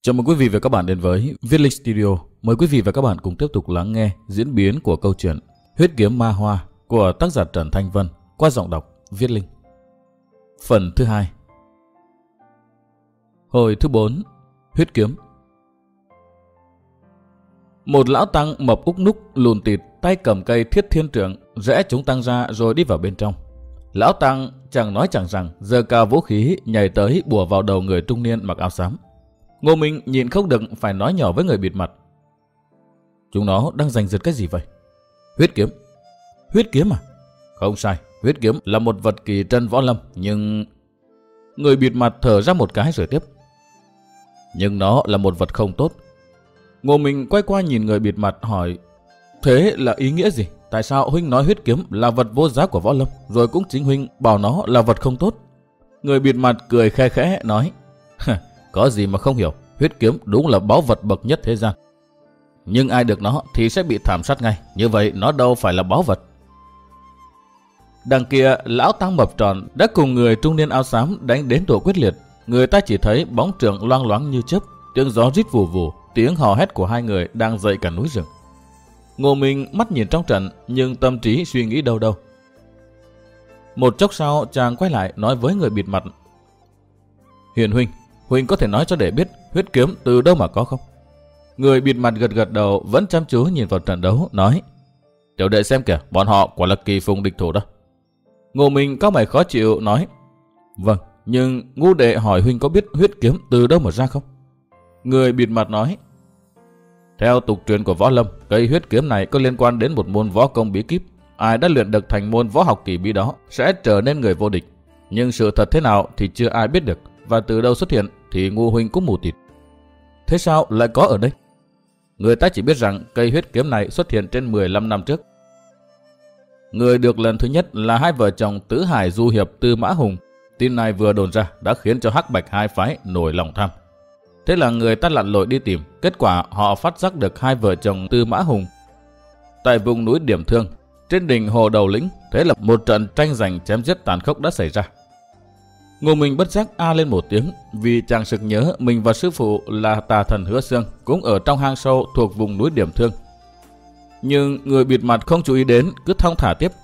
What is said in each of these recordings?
Chào mừng quý vị và các bạn đến với Viết Linh Studio. Mời quý vị và các bạn cùng tiếp tục lắng nghe diễn biến của câu chuyện Huyết Kiếm Ma Hoa của tác giả Trần Thanh Vân qua giọng đọc Viết Linh. Phần thứ 2. Hồi thứ 4. Huyết Kiếm. Một lão tăng mập úc núc lùn tịt, tay cầm cây Thiết Thiên Trượng, rẽ chúng tăng ra rồi đi vào bên trong. Lão tăng chẳng nói chẳng rằng, giơ cao vũ khí nhảy tới bùa vào đầu người trung niên mặc áo xám. Ngô Minh nhịn không được phải nói nhỏ với người bịt mặt. Chúng nó đang giành giật cái gì vậy? Huyết kiếm. Huyết kiếm à? Không sai, huyết kiếm là một vật kỳ trân võ lâm, nhưng... Người bịt mặt thở ra một cái rồi tiếp. Nhưng nó là một vật không tốt. Ngô Minh quay qua nhìn người bịt mặt hỏi, thế là ý nghĩa gì? Tại sao huynh nói huyết kiếm là vật vô giá của võ lâm, rồi cũng chính huynh bảo nó là vật không tốt? Người bịt mặt cười khe khẽ nói, có gì mà không hiểu, huyết kiếm đúng là báu vật bậc nhất thế gian. Nhưng ai được nó thì sẽ bị thảm sát ngay, như vậy nó đâu phải là báu vật. Đằng kia, lão tăng mập tròn đã cùng người trung niên áo xám đánh đến độ quyết liệt. Người ta chỉ thấy bóng trượng loang loáng như chớp, tiếng gió rít vù vù, tiếng hò hét của hai người đang dậy cả núi rừng. Ngô Minh mắt nhìn trong trận, nhưng tâm trí suy nghĩ đâu đâu. Một chốc sau, chàng quay lại nói với người bịt mặt, Hiền huynh có thể nói cho để biết huyết kiếm từ đâu mà có không? Người bịt mặt gật gật đầu, vẫn chăm chú nhìn vào trận đấu, nói, tiểu đệ xem kìa, bọn họ quả là kỳ phùng địch thủ đó. Ngô Minh cau mày khó chịu nói, vâng, nhưng ngu đệ hỏi huynh có biết huyết kiếm từ đâu mà ra không? Người bịt mặt nói, theo tục truyền của võ lâm, cây huyết kiếm này có liên quan đến một môn võ công bí kíp. Ai đã luyện được thành môn võ học kỳ bí đó sẽ trở nên người vô địch. Nhưng sự thật thế nào thì chưa ai biết được, và từ đâu xuất hiện thì ngu huynh cũng mù tịt. Thế sao lại có ở đây? Người ta chỉ biết rằng cây huyết kiếm này xuất hiện trên 15 năm trước. Người được lần thứ nhất là hai vợ chồng Tứ Hải Du Hiệp Tư Mã Hùng. Tin này vừa đồn ra đã khiến cho hắc bạch hai phái nổi lòng tham. Thế là người ta lặn lội đi tìm, kết quả họ phát giác được hai vợ chồng Tư Mã Hùng tại vùng núi Điểm Thương, trên đỉnh hồ Đầu Lĩnh. Thế là một trận tranh giành chém giết tàn khốc đã xảy ra. Ngô Minh bất giác a lên một tiếng, vì chàng sực nhớ mình và sư phụ là tà thần Hứa Xương cũng ở trong hang sâu thuộc vùng núi Điểm Thương. Nhưng người bịt mặt không chú ý đến, cứ thong thả tiếp.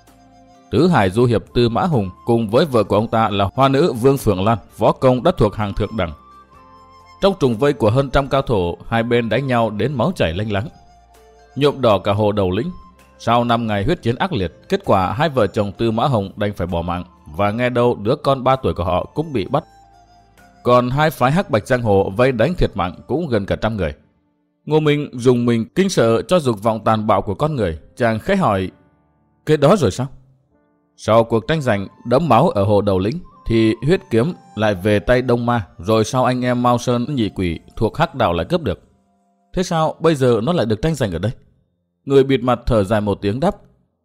Tứ Hải Du Hiệp Tư Mã Hùng cùng với vợ của ông ta là hoa nữ Vương Phượng Lan, võ công đã thuộc hàng thượng đẳng. Trong trùng vây của hơn 100 cao thủ, hai bên đánh nhau đến máu chảy lênh láng, nhuộm đỏ cả hồ Đầu Lĩnh. Sau 5 ngày huyết chiến ác liệt, kết quả hai vợ chồng Tư Mã Hùng đành phải bỏ mạng, và nghe đâu đứa con 3 tuổi của họ cũng bị bắt. Còn hai phái hắc bạch giang hồ vây đánh thiệt mạng cũng gần cả 100 người. Ngô Minh dùng mình kinh sợ cho dục vọng tàn bạo của con người, chàng khẽ hỏi, cái đó rồi sao? Sau cuộc tranh giành đẫm máu ở hồ Đầu Lĩnh thì huyết kiếm lại về tay Đông Ma, rồi sau anh em Mao Sơn Nhị Quỷ thuộc hắc đạo lại cướp được. Thế sao bây giờ nó lại được tranh giành ở đây? Người bịt mặt thở dài một tiếng đáp,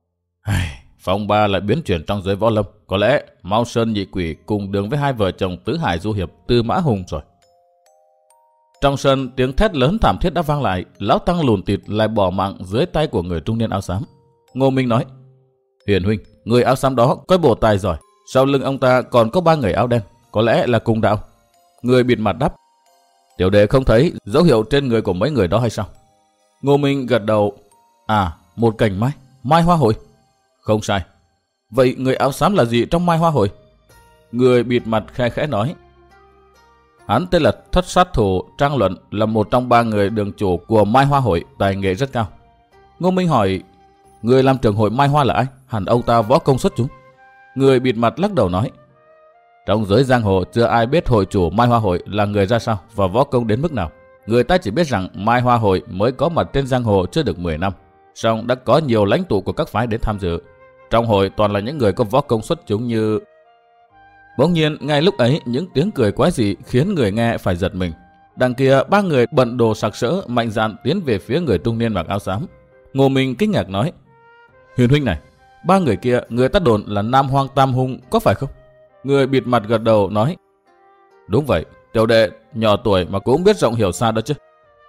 phong ba lại biến chuyển trong giới võ lâm, có lẽ Mao Sơn Nhị Quỷ cùng đường với hai vợ chồng Tứ Hải Du Hiệp Tư Mã Hùng rồi. Trong sân, tiếng thét lớn thảm thiết đã vang lại, lão tăng lùn tịt lại bỏ mạng dưới tay của người trung niên áo xám. Ngô Minh nói, Hiền huynh, người áo xám đó có bộ tài giỏi, sau lưng ông ta còn có 3 người áo đen, có lẽ là cùng đạo. Người bịt mặt đáp, tiểu đệ không thấy dấu hiệu trên người của mấy người đó hay sao? Ngô Minh gật đầu, một cành mai hoa hội. Không sai. Vậy người áo xám là gì trong mai hoa hội? Người bịt mặt khe khẽ nói, hắn tên là Thất Sát Thủ Trang Luận, là một trong 3 người đường chủ của mai hoa hội, tài nghệ rất cao. Ngô Minh hỏi, người làm trưởng hội mai hoa là ai? Hẳn ông ta võ công xuất chúng. Người bịt mặt lắc đầu nói, trong giới giang hồ chưa ai biết hội chủ mai hoa hội là người ra sao và võ công đến mức nào. Người ta chỉ biết rằng mai hoa hội mới có mặt trên giang hồ chưa được 10 năm, song đã có nhiều lãnh tụ của các phái đến tham dự. Trong hội toàn là những người có võ công xuất chúng như... Bỗng nhiên ngay lúc ấy, những tiếng cười quái dị khiến người nghe phải giật mình. Đằng kia 3 người bận đồ sặc sỡ mạnh dạn tiến về phía người trung niên mặc áo xám. Ngô Minh kinh ngạc nói, Huyền huynh này, 3 người kia người ta đồn là Nam Hoang Tam Hung, có phải không? Người bịt mặt gật đầu nói, đúng vậy, tiểu đệ nhỏ tuổi mà cũng biết rộng hiểu xa đó chứ.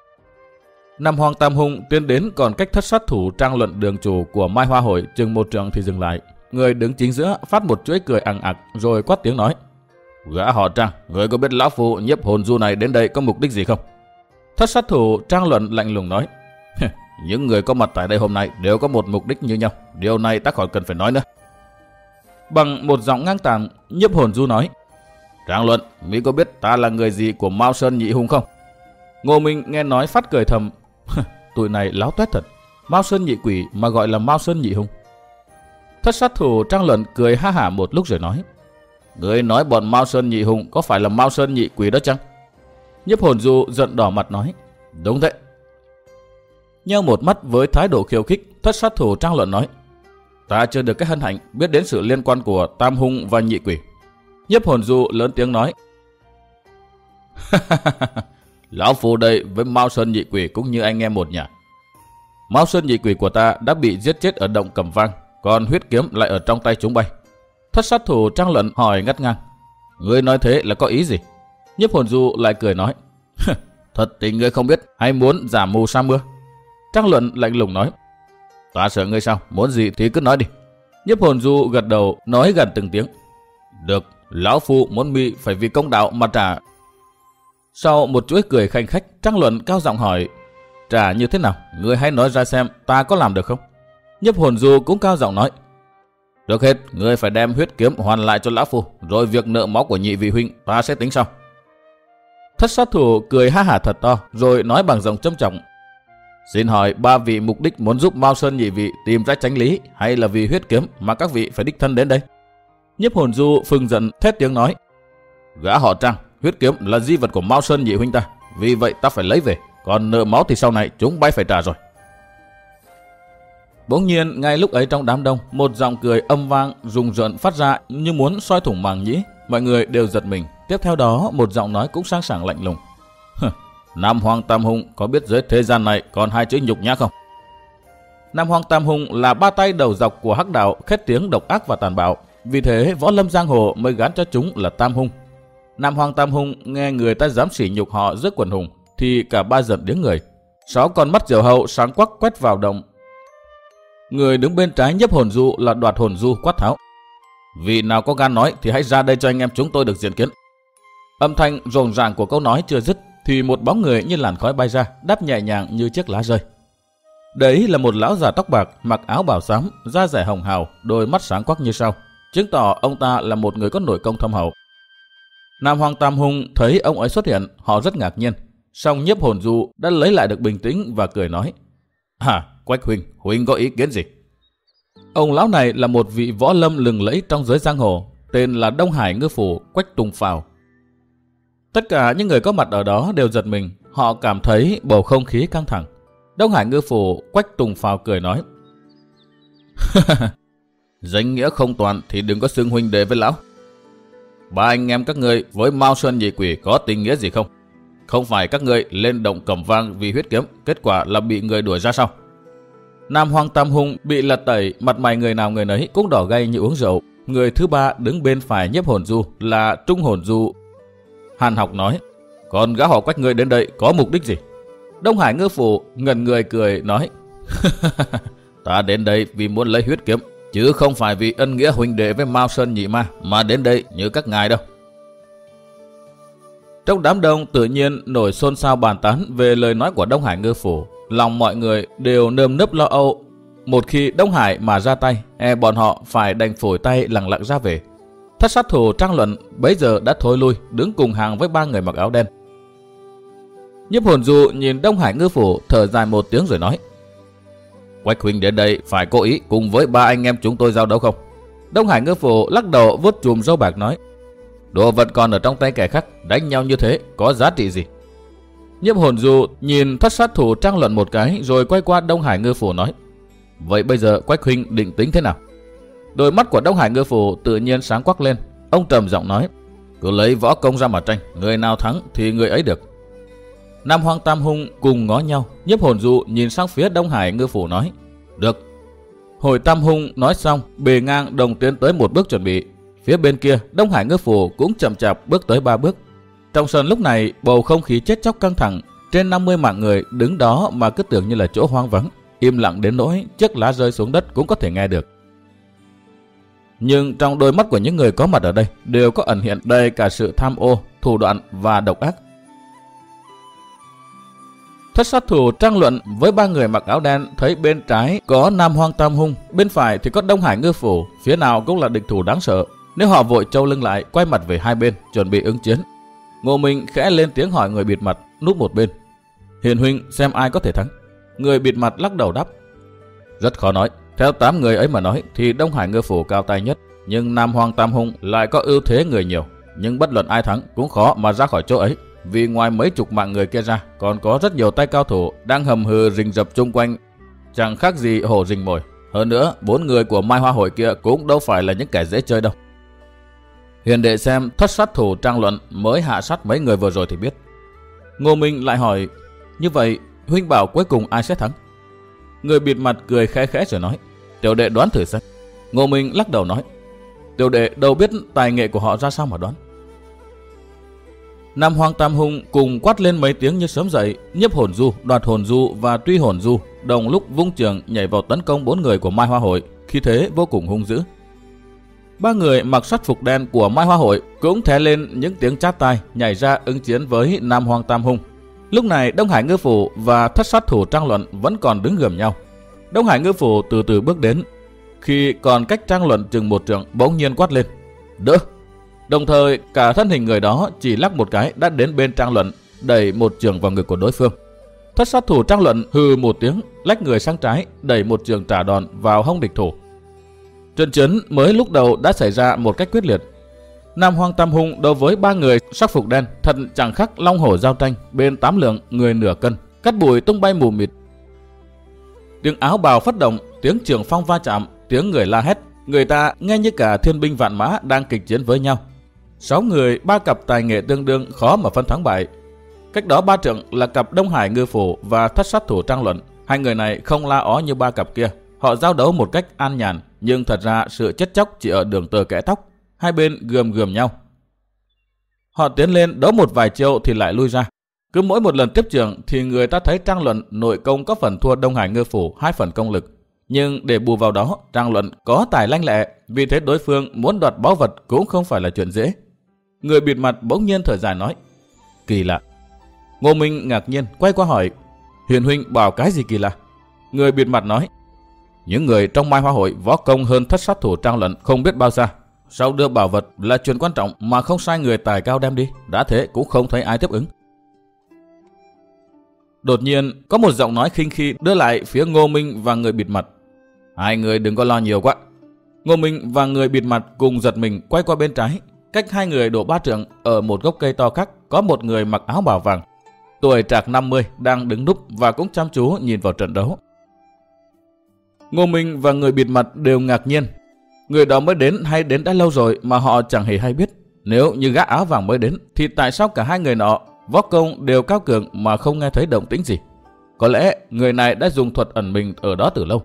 Nam Hoang Tam Hung tiến đến còn cách Thất Sát Thủ Trang Luận đường chủ của mai hoa hội chừng 1 trượng thì dừng lại. Người đứng chính giữa phát một chuỗi cười ằng ặc rồi quát tiếng nói, Gã họ Trang, người có biết lão phu nhiếp hồn du này đến đây có mục đích gì không? Thất sát thủ Trang Luận lạnh lùng nói. Những người có mặt tại đây hôm nay đều có một mục đích như nhau. Điều này ta khỏi cần phải nói nữa. Bằng một giọng ngang tàng, nhiếp hồn du nói. Trang Luận, mi có biết ta là người gì của Mao Sơn Nhị Hung không? Ngô Minh nghe nói phát cười thầm. Tụi này láo toét thật. Mao Sơn Nhị Quỷ mà gọi là Mao Sơn Nhị Hung. Thất sát thủ Trang Luận cười ha hả một lúc rồi nói. Người nói bọn Mao Sơn Nhị Hung có phải là Mao Sơn Nhị Quỷ đó chăng? Nhiếp hồn du giận đỏ mặt nói. Đúng thế. Nheo một mắt với thái độ khiêu khích, thất sát thủ Trang Luận nói. Ta chưa được cái hân hạnh biết đến sự liên quan của Tam Hung và Nhị Quỷ. Nhiếp hồn du lớn tiếng nói. Lão phu đây với Mao Sơn Nhị Quỷ cũng như anh em một nhà. Mao Sơn Nhị Quỷ của ta đã bị giết chết ở động Cẩm Vang, còn huyết kiếm lại ở trong tay chúng bay. Thất sát thủ Trang Luận hỏi ngắt ngang. Ngươi nói thế là có ý gì? Nhiếp hồn du lại cười nói. Thật tình ngươi không biết hay muốn giả mù sa mưa? Trang Luận lạnh lùng nói. Ta sợ ngươi sao, muốn gì thì cứ nói đi. Nhiếp hồn du gật đầu nói gần từng tiếng. Được, lão phu muốn mi phải vì công đạo mà trả. Sau một chuỗi cười khanh khách, Trang Luận cao giọng hỏi. Trả như thế nào? Ngươi hãy nói ra xem ta có làm được không? Nhiếp hồn du cũng cao giọng nói. Trước hết, ngươi phải đem huyết kiếm hoàn lại cho lão phu, rồi việc nợ máu của nhị vị huynh ta sẽ tính sau. Thất sát thủ cười ha hả thật to, rồi nói bằng giọng trầm trọng. Xin hỏi ba vị mục đích muốn giúp Mao Sơn nhị vị tìm ra chánh lý, hay là vì huyết kiếm mà các vị phải đích thân đến đây? Nhiếp hồn du phừng giận thét tiếng nói. Gã họ Trang, huyết kiếm là di vật của Mao Sơn nhị huynh ta, vì vậy ta phải lấy về, còn nợ máu thì sau này chúng bay phải trả rồi. Bỗng nhiên ngay lúc ấy trong đám đông, một giọng cười âm vang rùng rợn phát ra như muốn soi thủng màng nhĩ. Mọi người đều giật mình. Tiếp theo đó một giọng nói cũng sang sảng lạnh lùng. Nam Hoàng Tam Hung có biết dưới thế gian này còn hai chữ nhục nhã không? Nam Hoàng Tam Hung là ba tay đầu dọc của hắc đạo, khét tiếng độc ác và tàn bạo. Vì thế võ lâm giang hồ mới gán cho chúng là Tam Hung. Nam Hoàng Tam Hung nghe người ta dám sỉ nhục họ trước quần hùng thì cả ba giận điếng người. 6 con mắt diều hậu sáng quắc quét vào động. Người đứng bên trái nhiếp hồn du là Đoạt Hồn Du quát tháo. Vì nào có gan nói thì hãy ra đây cho anh em chúng tôi được diện kiến. Âm thanh rộn ràng của câu nói chưa dứt thì một bóng người như làn khói bay ra, đáp nhẹ nhàng như chiếc lá rơi. Đấy là một lão già tóc bạc, mặc áo bào xám, da dẻ hồng hào, đôi mắt sáng quắc như sao, chứng tỏ ông ta là một người có nội công thâm hậu. Nam Hoàng Tam Hung thấy ông ấy xuất hiện, họ rất ngạc nhiên. Song nhiếp hồn du đã lấy lại được bình tĩnh và cười nói. Quách huynh, huynh có ý kiến gì? Ông lão này là một vị võ lâm lừng lẫy trong giới giang hồ, tên là Đông Hải Ngư Phủ Quách Tùng Phào. Tất cả những người có mặt ở đó đều giật mình, họ cảm thấy bầu không khí căng thẳng. Đông Hải Ngư Phủ Quách Tùng Phào cười nói. Danh nghĩa không toàn thì đừng có xưng huynh đệ với lão. Ba anh em các ngươi với Mao Sơn nhị quỷ có tình nghĩa gì không? Không phải các ngươi lên động Cẩm Vang vì huyết kiếm, kết quả là bị người đuổi ra sao? Nam Hoàng Tam Hung bị lật tẩy, mặt mày người nào người nấy cũng đỏ gay như uống rượu. Người thứ ba đứng bên phải nhiếp hồn du là Trung Hồn Du. Hàn Học nói. Còn gã họ Quách ngươi đến đây có mục đích gì? Đông Hải Ngư Phủ ngẩn người cười nói. Ta đến đây vì muốn lấy huyết kiếm, chứ không phải vì ân nghĩa huynh đệ với Mao Sơn nhị ma mà đến đây như các ngài đâu. Trong đám đông tự nhiên nổi xôn xao bàn tán về lời nói của Đông Hải Ngư Phủ. Lòng mọi người đều nơm nớp lo âu. Một khi Đông Hải mà ra tay, bọn họ phải đành phủi tay lặng lặng ra về. Thất sát thủ Trang Luận bấy giờ đã thối lui, đứng cùng hàng với ba người mặc áo đen. Nhiếp hồn du nhìn Đông Hải Ngư Phủ thở dài một tiếng rồi nói. Quách huynh đến đây phải cố ý cùng với ba anh em chúng tôi giao đấu không? Đông Hải Ngư Phủ lắc đầu vuốt chùm râu bạc nói. Đồ vật còn ở trong tay kẻ khác, đánh nhau như thế có giá trị gì? Nhiếp hồn du nhìn thất sát thủ Trang Luận một cái rồi quay qua Đông Hải Ngư Phủ nói. Vậy bây giờ Quách huynh định tính thế nào? Đôi mắt của Đông Hải Ngư Phủ tự nhiên sáng quắc lên. Ông trầm giọng nói. Cứ lấy võ công ra mà tranh, người nào thắng thì người ấy được. Nam Hoàng Tam Hung cùng ngó nhau. Nhiếp hồn du nhìn sang phía Đông Hải Ngư Phủ nói. Được. Hồi Tam Hung nói xong, bề ngang đồng tiến tới một bước chuẩn bị. Phía bên kia Đông Hải Ngư Phủ cũng chậm chạp bước tới 3 bước. Trong sân lúc này bầu không khí chết chóc căng thẳng. Trên 50 mạng người đứng đó mà cứ tưởng như là chỗ hoang vắng, im lặng đến nỗi chiếc lá rơi xuống đất cũng có thể nghe được. Nhưng trong đôi mắt của những người có mặt ở đây đều có ẩn hiện đầy cả sự tham ô, thủ đoạn và độc ác. Thất sát thủ tranh luận với ba người mặc áo đen, thấy bên trái có Nam Hoang Tam Hung, bên phải thì có Đông Hải Ngư Phủ, phía nào cũng là địch thủ đáng sợ. Nếu họ vội trâu lưng lại, quay mặt về hai bên, chuẩn bị ứng chiến. Ngô Minh khẽ lên tiếng hỏi người bịt mặt núp một bên: Hiền huynh xem ai có thể thắng? Người bịt mặt lắc đầu đáp: Rất khó nói. Theo 8 người ấy mà nói thì Đông Hải Ngư Phủ cao tay nhất, nhưng Nam Hoang Tam Hung lại có ưu thế người nhiều. Nhưng bất luận ai thắng cũng khó mà ra khỏi chỗ ấy, vì ngoài mấy chục mạng người kia ra, còn có rất nhiều tay cao thủ đang hầm hừ rình rập chung quanh, chẳng khác gì hổ rình mồi. Hơn nữa, 4 người của Mai Hoa Hội kia cũng đâu phải là những kẻ dễ chơi đâu. Hiền đệ xem thất sát thủ trang luận mới hạ sát mấy người vừa rồi thì biết. Ngô Minh lại hỏi: Như vậy huynh bảo cuối cùng ai sẽ thắng? Người bịt mặt cười khẽ khẽ rồi nói: Tiểu đệ đoán thử xem. Ngô Minh lắc đầu nói: Tiểu đệ đâu biết tài nghệ của họ ra sao mà đoán. Nam Hoang Tam Hung cùng quát lên mấy tiếng như sớm dậy, nhiếp hồn du, đoạt hồn du và truy hồn du đồng lúc vung trường nhảy vào tấn công 4 người của Mai Hoa Hội, khí thế vô cùng hung dữ. 3 người mặc sắc phục đen của Mai Hoa Hội cũng thét lên những tiếng chát tai, nhảy ra ứng chiến với Nam Hoang Tam Hung. Lúc này Đông Hải Ngư Phủ và thất sát thủ Trang Luận vẫn còn đứng gườm nhau. Đông Hải Ngư Phủ từ từ bước đến, khi còn cách Trang Luận chừng 1 trượng bỗng nhiên quát lên: Đỡ! Đồng thời cả thân hình người đó chỉ lắc một cái đã đến bên Trang Luận, đẩy một chưởng vào ngực của đối phương. Thất sát thủ Trang Luận hừ một tiếng, lách người sang trái, đẩy một chưởng trả đòn vào hông địch thủ. Trận chiến mới lúc đầu đã xảy ra một cách quyết liệt. Nam Hoang Tam Hung đối với 3 người sắc phục đen thật chẳng khác long hổ giao tranh, bên 8 lượng người nửa cân, cắt bụi tung bay mù mịt. Tiếng áo bào phất động, tiếng trường phong va chạm, tiếng người la hét, người ta nghe như cả thiên binh vạn mã đang kịch chiến với nhau. 6 người 3 cặp tài nghệ tương đương, khó mà phân thắng bại. Cách đó 3 trượng là cặp Đông Hải Ngư Phủ và thất sát thủ Trang Luận. Hai người này không la ó như 3 cặp kia. Họ giao đấu một cách an nhàn, nhưng thật ra sự chết chóc chỉ ở đường tơ kẽ tóc. Hai bên gườm nhau. Họ tiến lên đấu một vài chiêu thì lại lui ra. Cứ mỗi một lần tiếp trường thì người ta thấy Trang Luận nội công có phần thua Đông Hải Ngư Phủ 2 phần công lực. Nhưng để bù vào đó, Trang Luận có tài lanh lẹ, vì thế đối phương muốn đoạt báu vật cũng không phải là chuyện dễ. Người bịt mặt bỗng nhiên thở dài nói: Kỳ lạ. Ngô Minh ngạc nhiên quay qua hỏi: Hiền huynh bảo cái gì kỳ lạ? Người bịt mặt nói: Những người trong Mai Hoa Hội võ công hơn thất sát thủ Trang Luận không biết bao xa. Sau đưa bảo vật là chuyện quan trọng mà không sai người tài cao đem đi, đã thế cũng không thấy ai tiếp ứng. Đột nhiên có một giọng nói khinh khi đưa lại phía Ngô Minh và người bịt mặt: Hai người đừng có lo nhiều quá. Ngô Minh và người bịt mặt cùng giật mình quay qua bên trái. Cách hai người độ 3 trượng, ở một gốc cây to khác có một người mặc áo bào vàng, tuổi trạc 50, đang đứng núp và cũng chăm chú nhìn vào trận đấu. Ngô Minh và người bịt mặt đều ngạc nhiên. Người đó mới đến hay đến đã lâu rồi mà họ chẳng hề hay biết. Nếu như gã áo vàng mới đến thì tại sao cả hai người nọ võ công đều cao cường mà không nghe thấy động tĩnh gì? Có lẽ người này đã dùng thuật ẩn mình ở đó từ lâu.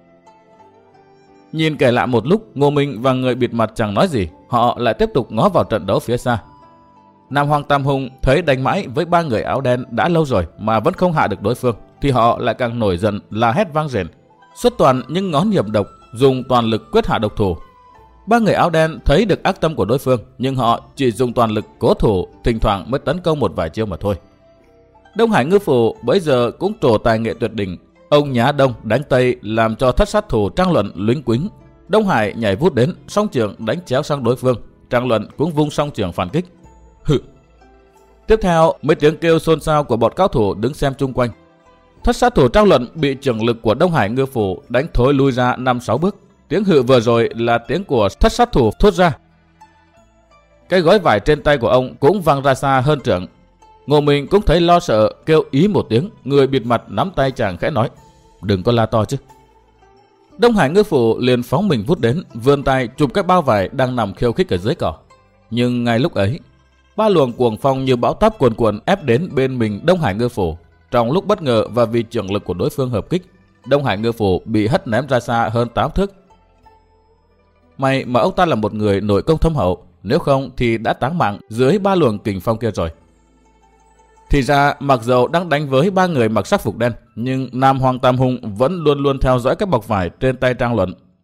Nhìn kẻ lạ một lúc, Ngô Minh và người bịt mặt chẳng nói gì, họ lại tiếp tục ngó vào trận đấu phía xa. Nam Hoang Tam Hung thấy đánh mãi với 3 người áo đen đã lâu rồi mà vẫn không hạ được đối phương, thì họ lại càng nổi giận, la hét vang rền, xuất toàn những ngón hiểm độc, dùng toàn lực quyết hạ độc thủ. 3 người áo đen thấy được ác tâm của đối phương, nhưng họ chỉ dùng toàn lực cố thủ, thỉnh thoảng mới tấn công một vài chiêu mà thôi. Đông Hải Ngư Phủ bấy giờ cũng trổ tài nghệ tuyệt đỉnh. Ông nhá đông đánh tây làm cho thất sát thủ Trang Luận lúnh quính. Đông Hải nhảy vút đến, song trường đánh chéo sang đối phương. Trang Luận cũng vung song trường phản kích. Hừ. Tiếp theo mấy tiếng kêu xôn xao của bọn cao thủ đứng xem chung quanh. Thất sát thủ Trang Luận bị trường lực của Đông Hải Ngư Phủ đánh thối lui ra 5-6 bước. Tiếng hự vừa rồi là tiếng của thất sát thủ thốt ra. Cái gói vải trên tay của ông cũng văng ra xa hơn trượng. Ngô Minh cũng thấy lo sợ, kêu ý một tiếng. Người bịt mặt nắm tay chàng khẽ nói: Đừng có la to chứ. Đông Hải Ngư Phủ liền phóng mình vút đến, vươn tay chụp cái bao vải đang nằm khiêu khích ở dưới cỏ. Nhưng ngay lúc ấy, 3 luồng cuồng phong như bão táp cuồn cuộn ép đến bên mình Đông Hải Ngư Phủ. Trong lúc bất ngờ và vì trường lực của đối phương hợp kích, Đông Hải Ngư Phủ bị hất ném ra xa hơn 8 thước. May mà ông ta là một người nội công thâm hậu, nếu không thì đã táng mạng dưới 3 luồng kình phong kia rồi. Thì ra mặc dầu đang đánh với 3 người mặc sắc phục đen, nhưng Nam Hoang Tam Hung vẫn luôn luôn theo dõi cái bọc vải trên tay Trang Luận.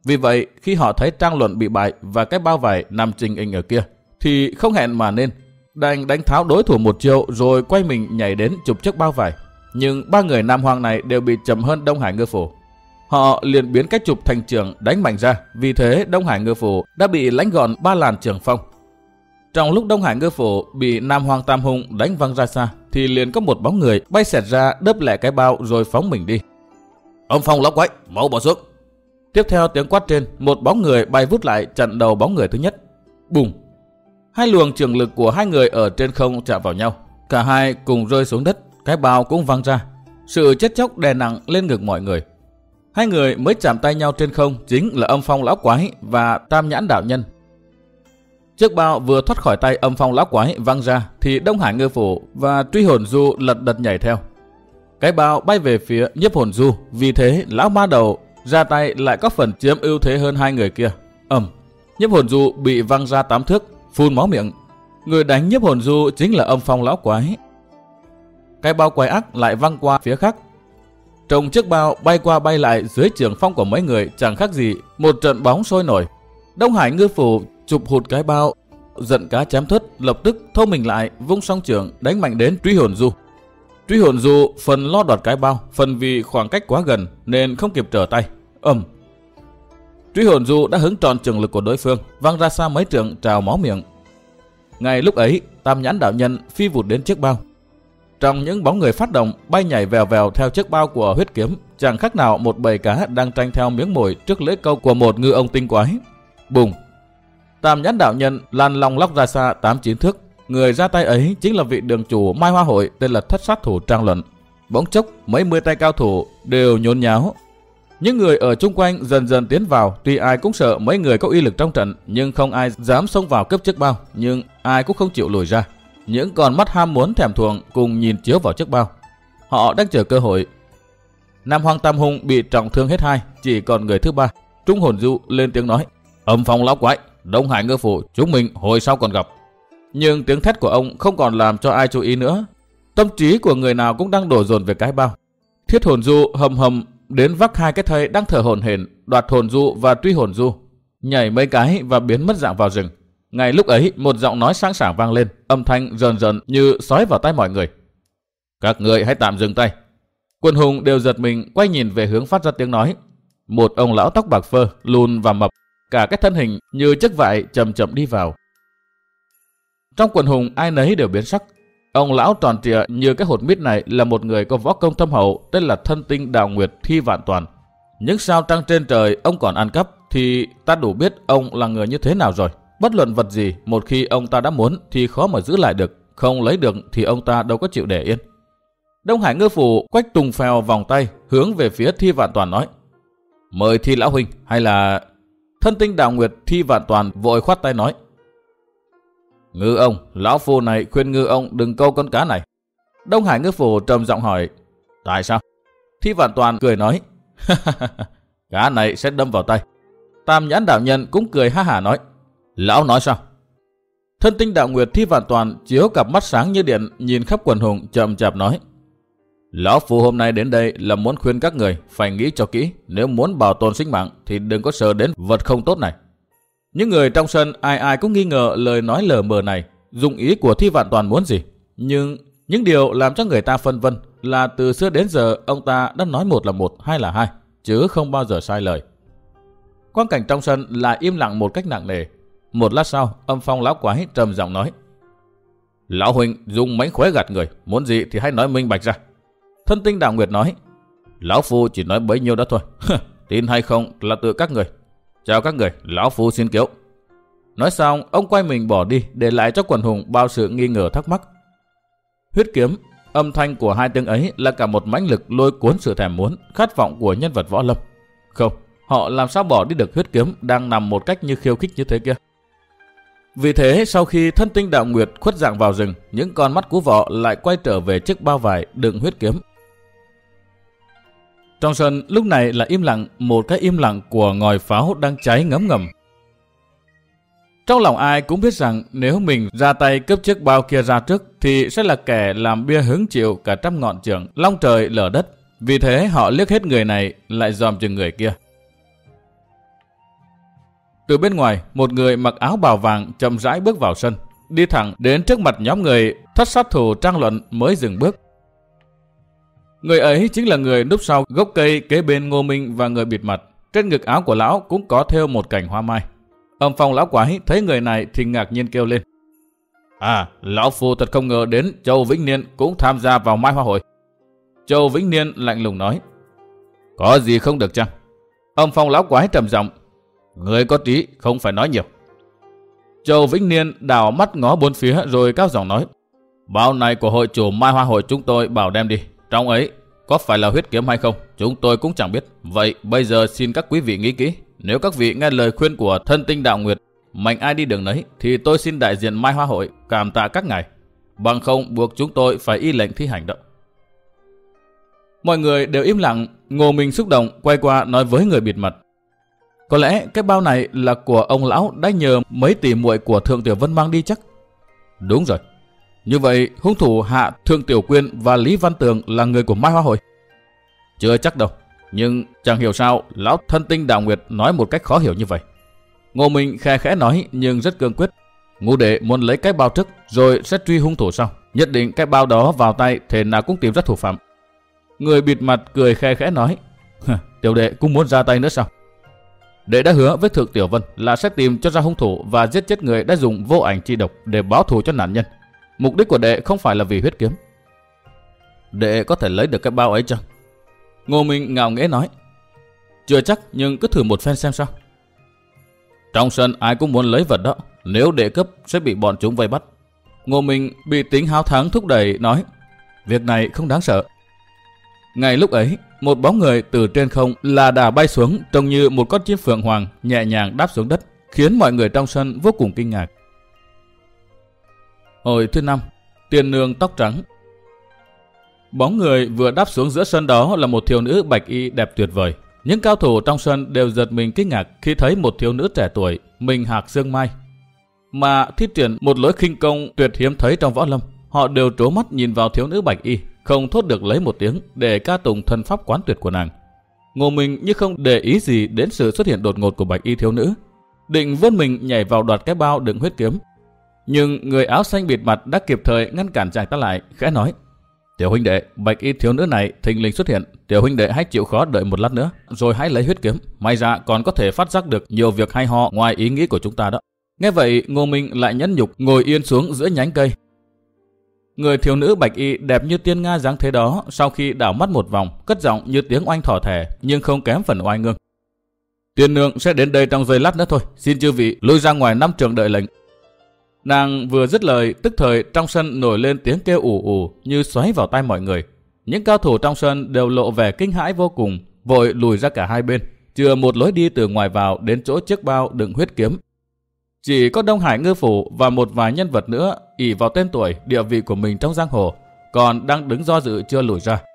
Vì vậy, khi họ thấy Trang Luận bị bại và cái bao vải nằm trình hình ở kia, thì không hẹn mà nên đành đánh tháo đối thủ một chiêu rồi quay mình nhảy đến chụp chiếc bao vải. Nhưng ba người Nam Hoang này đều bị chậm hơn Đông Hải Ngư Phủ. Họ liền biến cách chụp thành chưởng đánh mạnh ra, vì thế Đông Hải Ngư Phủ đã bị lãnh gọn 3 làn chưởng phong. Trong lúc Đông Hải Ngư Phủ bị Nam Hoang Tam Hung đánh văng ra xa, thì liền có một bóng người bay xẹt ra đớp lẹ cái bao rồi phóng mình đi. Âm phong lão quái, mau bỏ xuống. Tiếp theo tiếng quát trên, một bóng người bay vút lại chặn đầu bóng người thứ nhất. Bùng! Hai luồng chưởng lực của hai người ở trên không chạm vào nhau. Cả hai cùng rơi xuống đất, cái bao cũng văng ra. Sự chết chóc đè nặng lên ngực mọi người. Hai người mới chạm tay nhau trên không chính là Âm Phong lão quái và Tam Nhãn đạo nhân. Chiếc bao vừa thoát khỏi tay Âm Phong lão quái văng ra thì Đông Hải Ngư Phủ và Truy Hồn Du lật đật nhảy theo. Cái bao bay về phía Nhiếp Hồn Du, vì thế lão ma đầu ra tay lại có phần chiếm ưu thế hơn hai người kia. Nhiếp Hồn Du bị văng ra 8 thước, phun máu miệng. Người đánh Nhiếp Hồn Du chính là Âm Phong lão quái. Cái bao quái ác lại văng qua phía khác. Trong chiếc bao bay qua bay lại dưới trường phong của mấy người chẳng khác gì một trận bóng sôi nổi. Đông Hải Ngư Phủ chụp hụt cái bao, giận cá chém thớt, lập tức thâu mình lại, vung song trường đánh mạnh đến Truy Hồn Du. Truy Hồn Du phần lo đoạt cái bao, phần vì khoảng cách quá gần nên không kịp trở tay. Truy Hồn Du đã hứng tròn trường lực của đối phương, văng ra xa mấy trượng trào máu miệng. Ngay lúc ấy, Tam Nhãn đạo nhân phi vụt đến chiếc bao. Trong những bóng người phát động bay nhảy vèo vèo theo chiếc bao của huyết kiếm, chẳng khác nào một bầy cá đang tranh theo miếng mồi trước lưỡi câu của một ngư ông tinh quái. Bùng! Tam Nhãn đạo nhân lăn long lóc ra xa 8-9 thước. Người ra tay ấy chính là vị đường chủ Mai Hoa Hội tên là Thất Sát Thủ Trang Luận. Bỗng chốc mấy mươi tay cao thủ đều nhốn nháo. Những người ở chung quanh dần dần tiến vào, tuy ai cũng sợ mấy người có uy lực trong trận, nhưng không ai dám xông vào cướp chiếc bao, nhưng ai cũng không chịu lùi ra. Những con mắt ham muốn thèm thuồng cùng nhìn chiếu vào chiếc bao. Họ đang chờ cơ hội. Nam Hoang Tam Hung bị trọng thương hết hai, chỉ còn người thứ ba. Trung Hồn Du lên tiếng nói: Âm Phong lão quái, Đông Hải Ngư Phủ, chúng mình hồi sau còn gặp. Nhưng tiếng thét của ông không còn làm cho ai chú ý nữa. Tâm trí của người nào cũng đang đổ dồn về cái bao. Thiết Hồn Du hầm hầm đến vác hai cái thây đang thở hổn hển, đoạt Hồn Du và Truy Hồn Du, nhảy mấy cái và biến mất dạng vào rừng. Ngay lúc ấy, một giọng nói sang sảng vang lên, âm thanh rờn rợn như xói vào tai mọi người. Các người hãy tạm dừng tay. Quần hùng đều giật mình quay nhìn về hướng phát ra tiếng nói. Một ông lão tóc bạc phơ, lùn và mập, cả cái thân hình như chiếc vải chậm chậm đi vào. Trong quần hùng ai nấy đều biến sắc. Ông lão tròn trịa như cái hột mít này là một người có võ công thâm hậu, tên là Thân Tinh Đào Nguyệt Thi Vạn Toàn. Những sao trăng trên trời ông còn ăn cắp thì ta đủ biết ông là người như thế nào rồi. Bất luận vật gì, một khi ông ta đã muốn thì khó mà giữ lại được, không lấy được thì ông ta đâu có chịu để yên. Đông Hải Ngư Phủ quách tùng phèo vòng tay hướng về phía Thi Vạn Toàn nói: Mời Thi lão huynh, hay là... Thân Tinh Đào Nguyệt Thi Vạn Toàn vội khoát tay nói: Ngư ông, lão phu này khuyên ngư ông đừng câu con cá này. Đông Hải Ngư Phủ trầm giọng hỏi: Tại sao? Thi Vạn Toàn cười nói: Cá này sẽ đâm vào tay. Tam Nhãn đạo nhân cũng cười ha hả nói: Lão nói sao? Thân Tinh Đạo Nguyệt Thi Vạn Toàn chiếu cặp mắt sáng như điện nhìn khắp quần hùng chậm chạp nói: Lão phu hôm nay đến đây là muốn khuyên các người phải nghĩ cho kỹ, nếu muốn bảo tồn sinh mạng thì đừng có sợ đến vật không tốt này. Những người trong sân ai ai cũng nghi ngờ lời nói lờ mờ này, dụng ý của Thi Vạn Toàn muốn gì. Nhưng những điều làm cho người ta phân vân là từ xưa đến giờ ông ta đã nói một là một, hai là hai, chứ không bao giờ sai lời. Quang cảnh trong sân lại im lặng một cách nặng nề. Một lát sau, Âm Phong lão quái trầm giọng nói: Lão huynh dùng mánh khóe gạt người, muốn gì thì hãy nói minh bạch ra. Thân Tinh Đạo Nguyệt nói: Lão phu chỉ nói bấy nhiêu đó thôi. Tin hay không là tự các người. Chào các người, lão phu xin kiếu. Nói xong, ông quay mình bỏ đi, để lại cho quần hùng bao sự nghi ngờ thắc mắc. Huyết kiếm, âm thanh của hai tiếng ấy là cả một mãnh lực lôi cuốn sự thèm muốn, khát vọng của nhân vật võ lâm. Không, họ làm sao bỏ đi được huyết kiếm đang nằm một cách như khiêu khích như thế kia. Vì thế, sau khi Thân Tinh Đạo Nguyệt khuất dạng vào rừng, những con mắt cú vọ lại quay trở về chiếc bao vải đựng huyết kiếm. Trong sân lúc này là im lặng, một cái im lặng của ngòi pháo đang cháy ngấm ngầm. Trong lòng ai cũng biết rằng nếu mình ra tay cướp chiếc bao kia ra trước thì sẽ là kẻ làm bia hứng chịu cả trăm ngọn chưởng, long trời lở đất. Vì thế họ liếc hết người này lại dòm chừng người kia. Từ bên ngoài, một người mặc áo bào vàng chậm rãi bước vào sân, đi thẳng đến trước mặt nhóm người thất sát thủ Trang Luận mới dừng bước. Người ấy chính là người núp sau gốc cây kế bên Ngô Minh và người bịt mặt. Trên ngực áo của lão cũng có thêu một cành hoa mai. Âm Phong lão quái thấy người này thì ngạc nhiên kêu lên: À, lão phu thật không ngờ đến Châu Vĩnh Niên cũng tham gia vào Mai Hoa Hội. Châu Vĩnh Niên lạnh lùng nói: Có gì không được chăng? Âm Phong lão quái trầm giọng: Người có trí, không phải nói nhiều. Châu Vĩnh Niên đảo mắt ngó bốn phía rồi cao giọng nói: Bao này của hội chủ Mai Hoa Hội chúng tôi bảo đem đi. Trong ấy có phải là huyết kiếm hay không, chúng tôi cũng chẳng biết. Vậy bây giờ xin các quý vị nghĩ kỹ. Nếu các vị nghe lời khuyên của thân tinh Đạo Nguyệt, mệnh ai đi đường nấy, thì tôi xin đại diện Mai Hoa Hội cảm tạ các ngài. Bằng không buộc chúng tôi phải y lệnh thi hành động. Mọi người đều im lặng. Ngô Minh xúc động quay qua nói với người bịt mặt: Có lẽ cái bao này là của ông lão đã nhờ mấy tỷ muội của Thượng Tiểu Vân mang đi chắc. Đúng rồi. Như vậy hung thủ hạ Thượng Tiểu Quyên và Lý Văn Tường là người của Mai Hoa Hội? Chưa chắc đâu. Nhưng chẳng hiểu sao lão thân tinh Đạo Nguyệt nói một cách khó hiểu như vậy. Ngô Minh khe khẽ nói nhưng rất cương quyết: Ngũ đệ muốn lấy cái bao trước rồi sẽ truy hung thủ sau. Nhất định cái bao đó vào tay thế nào cũng tìm ra thủ phạm. Người bịt mặt cười khe khẽ nói: Tiểu đệ cũng muốn ra tay nữa sao? Đệ đã hứa với Thượng Tiểu Vân là sẽ tìm cho ra hung thủ và giết chết người đã dùng vô ảnh chi độc để báo thù cho nạn nhân. Mục đích của đệ không phải là vì huyết kiếm. Đệ có thể lấy được cái bao ấy chăng? Ngô Minh ngạo nghễ nói: Chưa chắc, nhưng cứ thử một phen xem sao. Trong sân ai cũng muốn lấy vật đó, nếu đệ cướp sẽ bị bọn chúng vây bắt. Ngô Minh bị tính háo thắng thúc đẩy nói: Việc này không đáng sợ. Ngay lúc ấy, một bóng người từ trên không là đà bay xuống, trông như một con chim phượng hoàng nhẹ nhàng đáp xuống đất, khiến mọi người trong sân vô cùng kinh ngạc. Hồi thứ 5, Tiên nương tóc trắng. Bóng người vừa đáp xuống giữa sân đó là một thiếu nữ bạch y đẹp tuyệt vời. Những cao thủ trong sân đều giật mình kinh ngạc khi thấy một thiếu nữ trẻ tuổi, mình hạc xương mai, mà thi triển một lối khinh công tuyệt hiếm thấy trong võ lâm. Họ đều trố mắt nhìn vào thiếu nữ bạch y, không thốt được lấy một tiếng để ca tụng thần pháp quán tuyệt của nàng. Ngô Minh như không để ý gì đến sự xuất hiện đột ngột của bạch y thiếu nữ, định vươn mình nhảy vào đoạt cái bao đựng huyết kiếm. Nhưng người áo xanh bịt mặt đã kịp thời ngăn cản chàng ta lại, khẽ nói: Tiểu huynh đệ, bạch y thiếu nữ này thình lình xuất hiện, tiểu huynh đệ hãy chịu khó đợi một lát nữa, rồi hãy lấy huyết kiếm. May ra còn có thể phát giác được nhiều việc hay ho ngoài ý nghĩ của chúng ta đó. Nghe vậy, Ngô Minh lại nhẫn nhục ngồi yên xuống giữa nhánh cây. Người thiếu nữ bạch y đẹp như tiên nga dáng thế đó, sau khi đảo mắt một vòng, cất giọng như tiếng oanh thỏ thẻ, nhưng không kém phần oai ngương: Tiên nương sẽ đến đây trong giây lát nữa thôi, xin chư vị lui ra ngoài năm trường đợi lệnh. Nàng vừa dứt lời, tức thời trong sân nổi lên tiếng kêu ù ù như xoáy vào tai mọi người. Những cao thủ trong sân đều lộ vẻ kinh hãi vô cùng, vội lùi ra cả hai bên, chừa một lối đi từ ngoài vào đến chỗ chiếc bao đựng huyết kiếm. Chỉ có Đông Hải Ngư Phủ và một vài nhân vật nữa ỷ vào tên tuổi, địa vị của mình trong giang hồ, còn đang đứng do dự chưa lùi ra.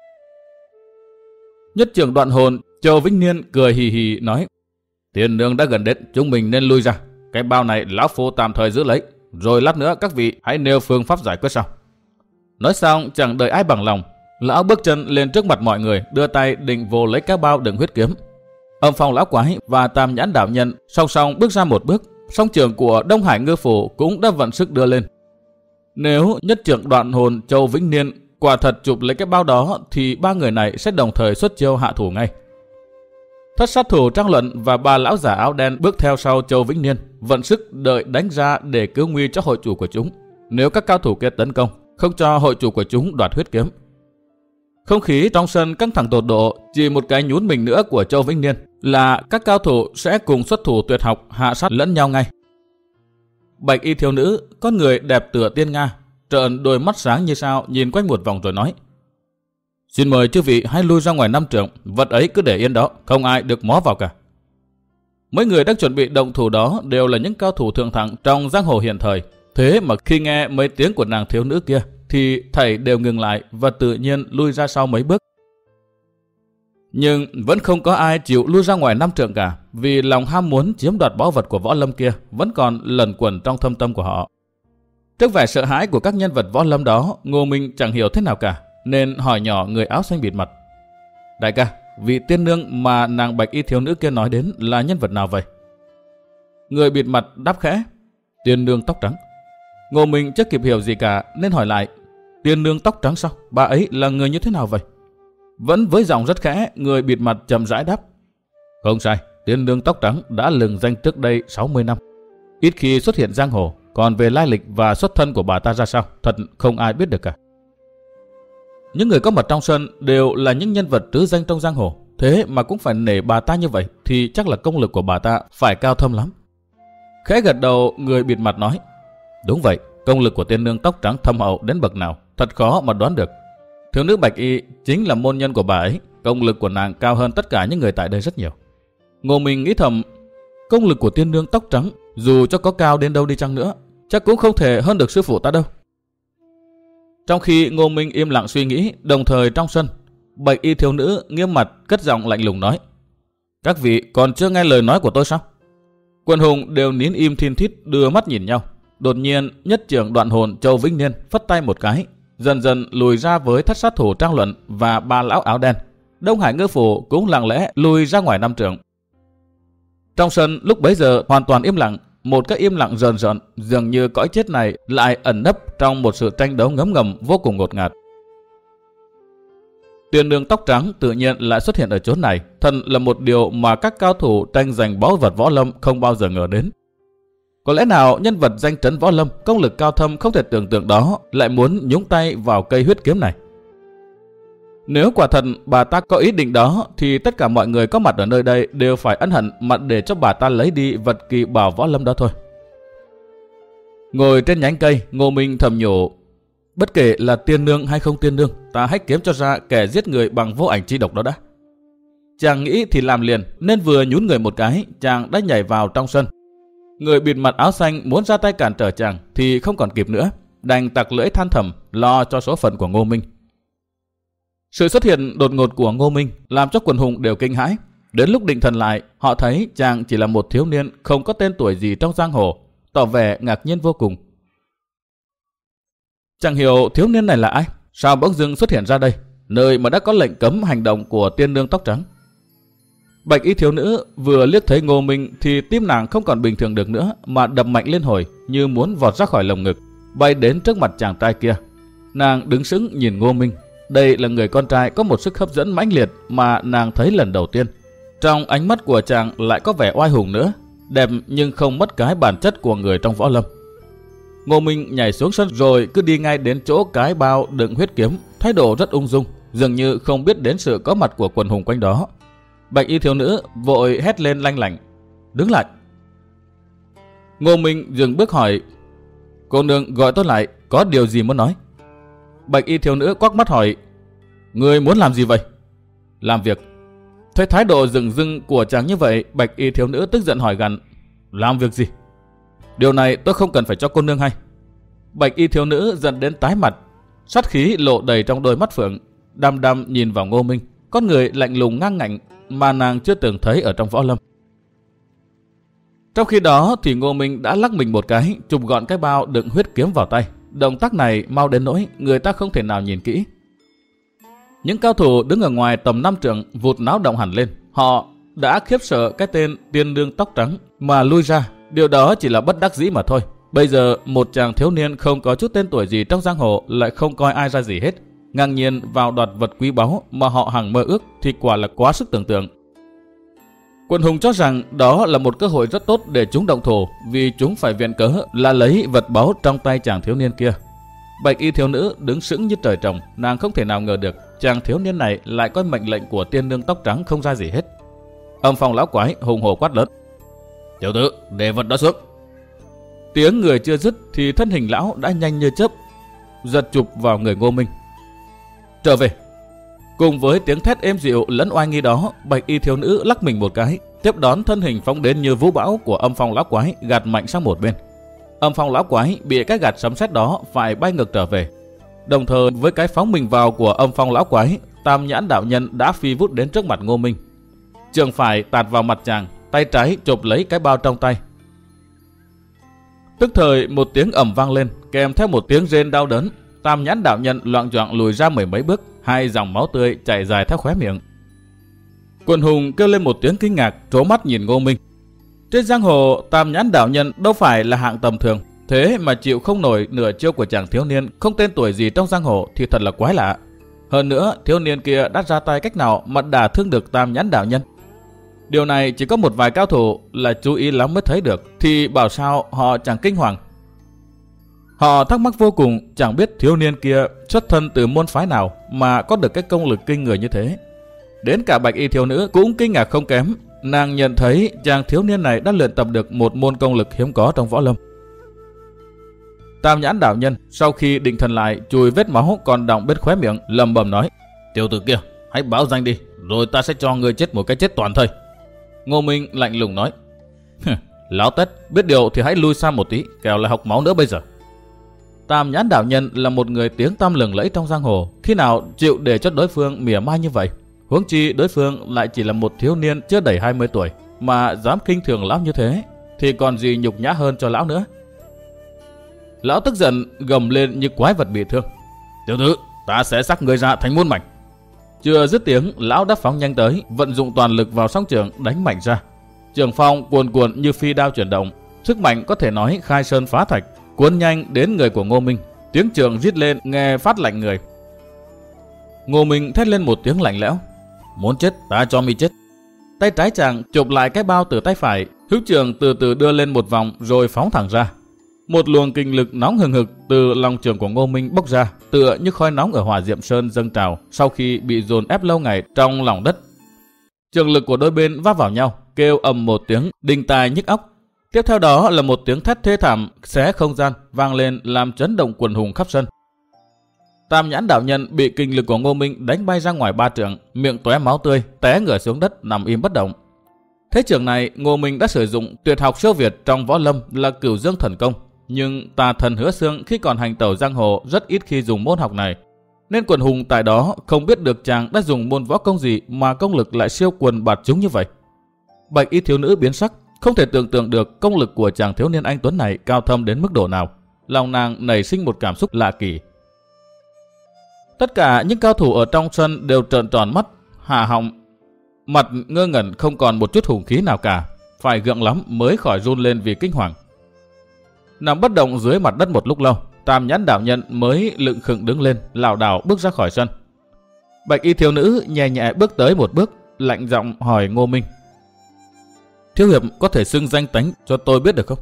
Nhất trưởng Đoạn Hồn Châu Vĩnh Niên cười hì hì nói: Tiên nương đã gần đến, chúng mình nên lui ra. Cái bao này lão phu tạm thời giữ lấy, rồi lát nữa các vị hãy nêu phương pháp giải quyết sau. Nói xong chẳng đợi ai bằng lòng, lão bước chân lên trước mặt mọi người, đưa tay định vồ lấy cái bao đựng huyết kiếm. Âm Phong lão quái và Tam Nhãn đạo nhân song song bước ra một bước, song trưởng của Đông Hải Ngư Phủ cũng đã vận sức đưa lên. Nếu nhất trưởng Đoạn Hồn Châu Vĩnh Niên quả thật chụp lấy cái bao đó, thì ba người này sẽ đồng thời xuất chiêu hạ thủ ngay. Thất sát thủ Trang Luận và ba lão giả áo đen bước theo sau Châu Vĩnh Niên, vận sức đợi đánh ra để cứu nguy cho hội chủ của chúng. Nếu các cao thủ kia tấn công, không cho hội chủ của chúng đoạt huyết kiếm. Không khí trong sân căng thẳng tột độ, chỉ một cái nhún mình nữa của Châu Vĩnh Niên là các cao thủ sẽ cùng xuất thủ tuyệt học hạ sát lẫn nhau ngay. Bạch y thiếu nữ, con người đẹp tựa tiên nga, trợn đôi mắt sáng như sao nhìn quanh một vòng rồi nói: Xin mời chư vị hãy lui ra ngoài năm trượng, vật ấy cứ để yên đó, không ai được mó vào cả. Mấy người đang chuẩn bị động thủ đó đều là những cao thủ thượng thặng trong giang hồ hiện thời. Thế mà khi nghe mấy tiếng của nàng thiếu nữ kia thì thảy đều ngừng lại và tự nhiên lui ra sau mấy bước. Nhưng vẫn không có ai chịu lui ra ngoài năm trượng cả, vì lòng ham muốn chiếm đoạt báu vật của võ lâm kia vẫn còn lẩn quẩn trong thâm tâm của họ. Trước vẻ sợ hãi của các nhân vật võ lâm đó, Ngô Minh chẳng hiểu thế nào cả, nên hỏi nhỏ người áo xanh bịt mặt: Đại ca, vị tiên nương mà nàng bạch y thiếu nữ kia nói đến là nhân vật nào vậy? Người bịt mặt đáp khẽ: Tiên nương tóc trắng. Ngô Minh chưa kịp hiểu gì cả nên hỏi lại: Tiên nương tóc trắng sao? Bà ấy là người như thế nào vậy? Vẫn với giọng rất khẽ, người bịt mặt chậm rãi đáp: Không sai, tiên nương tóc trắng đã lừng danh trước đây 60 năm. Ít khi xuất hiện giang hồ, còn về lai lịch và xuất thân của bà ta ra sao, thật không ai biết được cả. Những người có mặt trong sân đều là những nhân vật trứ danh trong giang hồ, thế mà cũng phải nể bà ta như vậy thì chắc là công lực của bà ta phải cao thâm lắm. Khẽ gật đầu, người bịt mặt nói: Đúng vậy, công lực của tiên nương tóc trắng thâm hậu đến bậc nào, thật khó mà đoán được. Thiếu nữ bạch y chính là môn nhân của bà ấy, công lực của nàng cao hơn tất cả những người tại đây rất nhiều. Ngô Minh nghĩ thầm, công lực của tiên nương tóc trắng dù cho có cao đến đâu đi chăng nữa, chắc cũng không thể hơn được sư phụ ta đâu. Trong khi Ngô Minh im lặng suy nghĩ, đồng thời trong sân, bạch y thiếu nữ nghiêm mặt cất giọng lạnh lùng nói: Các vị còn chưa nghe lời nói của tôi sao? Quần hùng đều nín im thiên thít đưa mắt nhìn nhau. Đột nhiên nhất trưởng Đoạn Hồn Châu Vĩnh Niên phất tay một cái, dần dần lùi ra với thất sát thủ Trang Luận và ba lão áo đen. Đông Hải Ngư Phủ cũng lặng lẽ lùi ra ngoài năm trượng. Trong sân lúc bấy giờ hoàn toàn im lặng, một cái im lặng rờn rợn, dường như cõi chết này lại ẩn nấp trong một sự tranh đấu ngấm ngầm vô cùng ngột ngạt. Tiên nương tóc trắng tự nhiên lại xuất hiện ở chỗ này, thật là một điều mà các cao thủ tranh giành báu vật võ lâm không bao giờ ngờ đến. Có lẽ nào nhân vật danh trấn võ lâm, công lực cao thâm không thể tưởng tượng đó lại muốn nhúng tay vào cây huyết kiếm này? Nếu quả thật bà ta có ý định đó thì tất cả mọi người có mặt ở nơi đây đều phải ân hận mà để cho bà ta lấy đi vật kỳ bảo võ lâm đó thôi. Ngồi trên nhánh cây, Ngô Minh thầm nhủ: Bất kể là tiên nương hay không tiên nương, ta hãy kiếm cho ra kẻ giết người bằng vô ảnh chi độc đó đã. Chàng nghĩ thì làm liền, nên vừa nhún người một cái, chàng đã nhảy vào trong sân. Người bịt mặt áo xanh muốn ra tay cản trở chàng thì không còn kịp nữa, đành tặc lưỡi than thầm lo cho số phận của Ngô Minh. Sự xuất hiện đột ngột của Ngô Minh làm cho quần hùng đều kinh hãi. Đến lúc định thần lại, họ thấy chàng chỉ là một thiếu niên không có tên tuổi gì trong giang hồ, tỏ vẻ ngạc nhiên vô cùng. Chẳng hiểu thiếu niên này là ai, sao bỗng dưng xuất hiện ra đây, nơi mà đã có lệnh cấm hành động của tiên nương tóc trắng. Bạch y thiếu nữ vừa liếc thấy Ngô Minh thì tim nàng không còn bình thường được nữa, mà đập mạnh lên hồi như muốn vọt ra khỏi lồng ngực, bay đến trước mặt chàng trai kia. Nàng đứng sững nhìn Ngô Minh. Đây là người con trai có một sức hấp dẫn mãnh liệt mà nàng thấy lần đầu tiên. Trong ánh mắt của chàng lại có vẻ oai hùng nữa, đẹp nhưng không mất cái bản chất của người trong võ lâm. Ngô Minh nhảy xuống sân rồi cứ đi ngay đến chỗ cái bao đựng huyết kiếm, thái độ rất ung dung, dường như không biết đến sự có mặt của quần hùng quanh đó. Bạch y thiếu nữ vội hét lên lanh lảnh: Đứng lại! Ngô Minh dừng bước hỏi: Cô nương gọi tôi lại, có điều gì muốn nói? Bạch y thiếu nữ quắc mắt hỏi: Ngươi muốn làm gì vậy? Làm việc. Thấy thái độ dửng dưng của chàng như vậy, bạch y thiếu nữ tức giận hỏi gằn: Làm việc gì? Điều này tôi không cần phải cho cô nương hay. Bạch y thiếu nữ giận đến tái mặt, sát khí lộ đầy trong đôi mắt phượng, đăm đăm nhìn vào Ngô Minh, con người lạnh lùng ngang ngạnh mà nàng chưa từng thấy ở trong võ lâm. Trong khi đó thì Ngô Minh đã lắc mình một cái, chụp gọn cái bao đựng huyết kiếm vào tay. Động tác này mau đến nỗi người ta không thể nào nhìn kỹ. Những cao thủ đứng ở ngoài tầm 5 trượng vụt náo động hẳn lên. Họ đã khiếp sợ cái tên tiên nương tóc trắng mà lui ra. Điều đó chỉ là bất đắc dĩ mà thôi. Bây giờ một chàng thiếu niên không có chút tên tuổi gì trong giang hồ lại không coi ai ra gì hết, ngang nhiên vào đoạt vật quý báu mà họ hằng mơ ước thì quả là quá sức tưởng tượng. Quần hùng cho rằng đó là một cơ hội rất tốt để chúng động thủ, vì chúng phải viện cớ là lấy vật báu trong tay chàng thiếu niên kia. Bạch y thiếu nữ đứng sững như trời trồng, nàng không thể nào ngờ được chàng thiếu niên này lại coi mệnh lệnh của tiên nương tóc trắng không ra gì hết. Âm Phong lão quái hùng hổ quát lớn: Tiểu tử, để vật đó xuống! Tiếng người chưa dứt thì thân hình lão đã nhanh như chớp giật chụp vào người Ngô Minh. Trở về! Cùng với tiếng thét êm dịu lẫn oai nghi đó, bạch y thiếu nữ lắc mình một cái, tiếp đón thân hình phóng đến như vũ bão của Âm Phong lão quái gạt mạnh sang một bên. Âm Phong lão quái bị cái gạt sấm sét đó phải bay ngược trở về. Đồng thời với cái phóng mình vào của Âm Phong lão quái, Tam Nhãn đạo nhân đã phi vút đến trước mặt Ngô Minh. Trường phải tạt vào mặt chàng, tay trái chộp lấy cái bao trong tay. Tức thời một tiếng ầm vang lên, kèm theo một tiếng rên đau đớn. Tam Nhãn đạo nhân loạng choạng lùi ra mười mấy bước, hai dòng máu tươi chảy dài theo khóe miệng. Quần hùng kêu lên một tiếng kinh ngạc, trố mắt nhìn Ngô Minh. Trên giang hồ, Tam Nhãn đạo nhân đâu phải là hạng tầm thường, thế mà chịu không nổi nửa chiêu của chàng thiếu niên không tên tuổi gì trong giang hồ thì thật là quái lạ. Hơn nữa, thiếu niên kia đã ra tay cách nào mà đả thương được Tam Nhãn đạo nhân? Điều này chỉ có một vài cao thủ là chú ý lắm mới thấy được, thì bảo sao họ chẳng kinh hoàng. Họ thắc mắc vô cùng, chẳng biết thiếu niên kia xuất thân từ môn phái nào mà có được cái công lực kinh người như thế. Đến cả Bạch Y thiếu nữ cũng kinh ngạc không kém, nàng nhận thấy chàng thiếu niên này đã luyện tập được một môn công lực hiếm có trong võ lâm. Tam Nhãn đạo nhân sau khi định thần lại, chùi vết máu còn đọng bên khóe miệng, lẩm bẩm nói: "Tiểu tử kia, hãy báo danh đi, rồi ta sẽ cho ngươi chết một cái chết toàn thây." Ngô Minh lạnh lùng nói: "Lão Tất, biết điều thì hãy lui xa một tí, kẻo lại học máu nữa bây giờ." Tam Nhãn đạo nhân là một người tiếng tăm lừng lẫy trong giang hồ, khi nào chịu để cho đối phương mỉa mai như vậy? Huống chi đối phương lại chỉ là một thiếu niên chưa đầy 20 tuổi mà dám khinh thường lão như thế, thì còn gì nhục nhã hơn cho lão nữa. Lão tức giận gầm lên như quái vật bị thương: "Tiểu tử, ta sẽ xắc ngươi ra thành muôn mảnh." Chưa dứt tiếng, lão đã phóng nhanh tới, vận dụng toàn lực vào song trường đánh mạnh ra. Trường phong cuồn cuộn như phi đao chuyển động, sức mạnh có thể nói khai sơn phá thạch, cuốn nhanh đến người của Ngô Minh. Tiếng trường rít lên nghe phát lạnh người. Ngô Minh thét lên một tiếng lạnh lẽo: "Muốn chết, ta cho mi chết." Tay trái chàng chụp lại cái bao từ tay phải, hữu trường từ từ đưa lên một vòng rồi phóng thẳng ra. Một luồng kinh lực nóng hừng hực từ lòng trường của Ngô Minh bốc ra, tựa như khói nóng ở Hỏa Diệm Sơn dâng trào sau khi bị dồn ép lâu ngày trong lòng đất. Trường lực của đôi bên va vào nhau, kêu ầm một tiếng đinh tai nhức óc. Tiếp theo đó là một tiếng thét thê thảm xé không gian vang lên, làm chấn động quần hùng khắp sân. Tam Nhãn đạo nhân bị kinh lực của Ngô Minh đánh bay ra ngoài 3 trượng, miệng tóe máu tươi, té ngửa xuống đất nằm im bất động. Thế trường này, Ngô Minh đã sử dụng tuyệt học siêu việt trong võ lâm là Cửu Dương thần công, nhưng tà thần Hứa Xương khi còn hành tẩu giang hồ rất ít khi dùng môn học này, nên quần hùng tại đó không biết được chàng đã dùng môn võ công gì mà công lực lại siêu quần bạt chúng như vậy. Bạch Y thiếu nữ biến sắc, không thể tưởng tượng được công lực của chàng thiếu niên anh tuấn này cao thâm đến mức độ nào. Lòng nàng nảy sinh một cảm xúc lạ kỳ. Tất cả những cao thủ ở trong sân đều trợn tròn mắt, hạ họng, mặt ngơ ngẩn, không còn một chút hùng khí nào cả, phải gượng lắm mới khỏi run lên vì kinh hoàng. Nằm bất động dưới mặt đất một lúc lâu, Tam Nhãn đạo nhân mới lững khựng đứng lên, lảo đảo bước ra khỏi sân. Bạch Y thiếu nữ nhẹ nhẹ bước tới một bước, lạnh giọng hỏi Ngô Minh: "Thiếu hiệp có thể xưng danh tánh cho tôi biết được không?"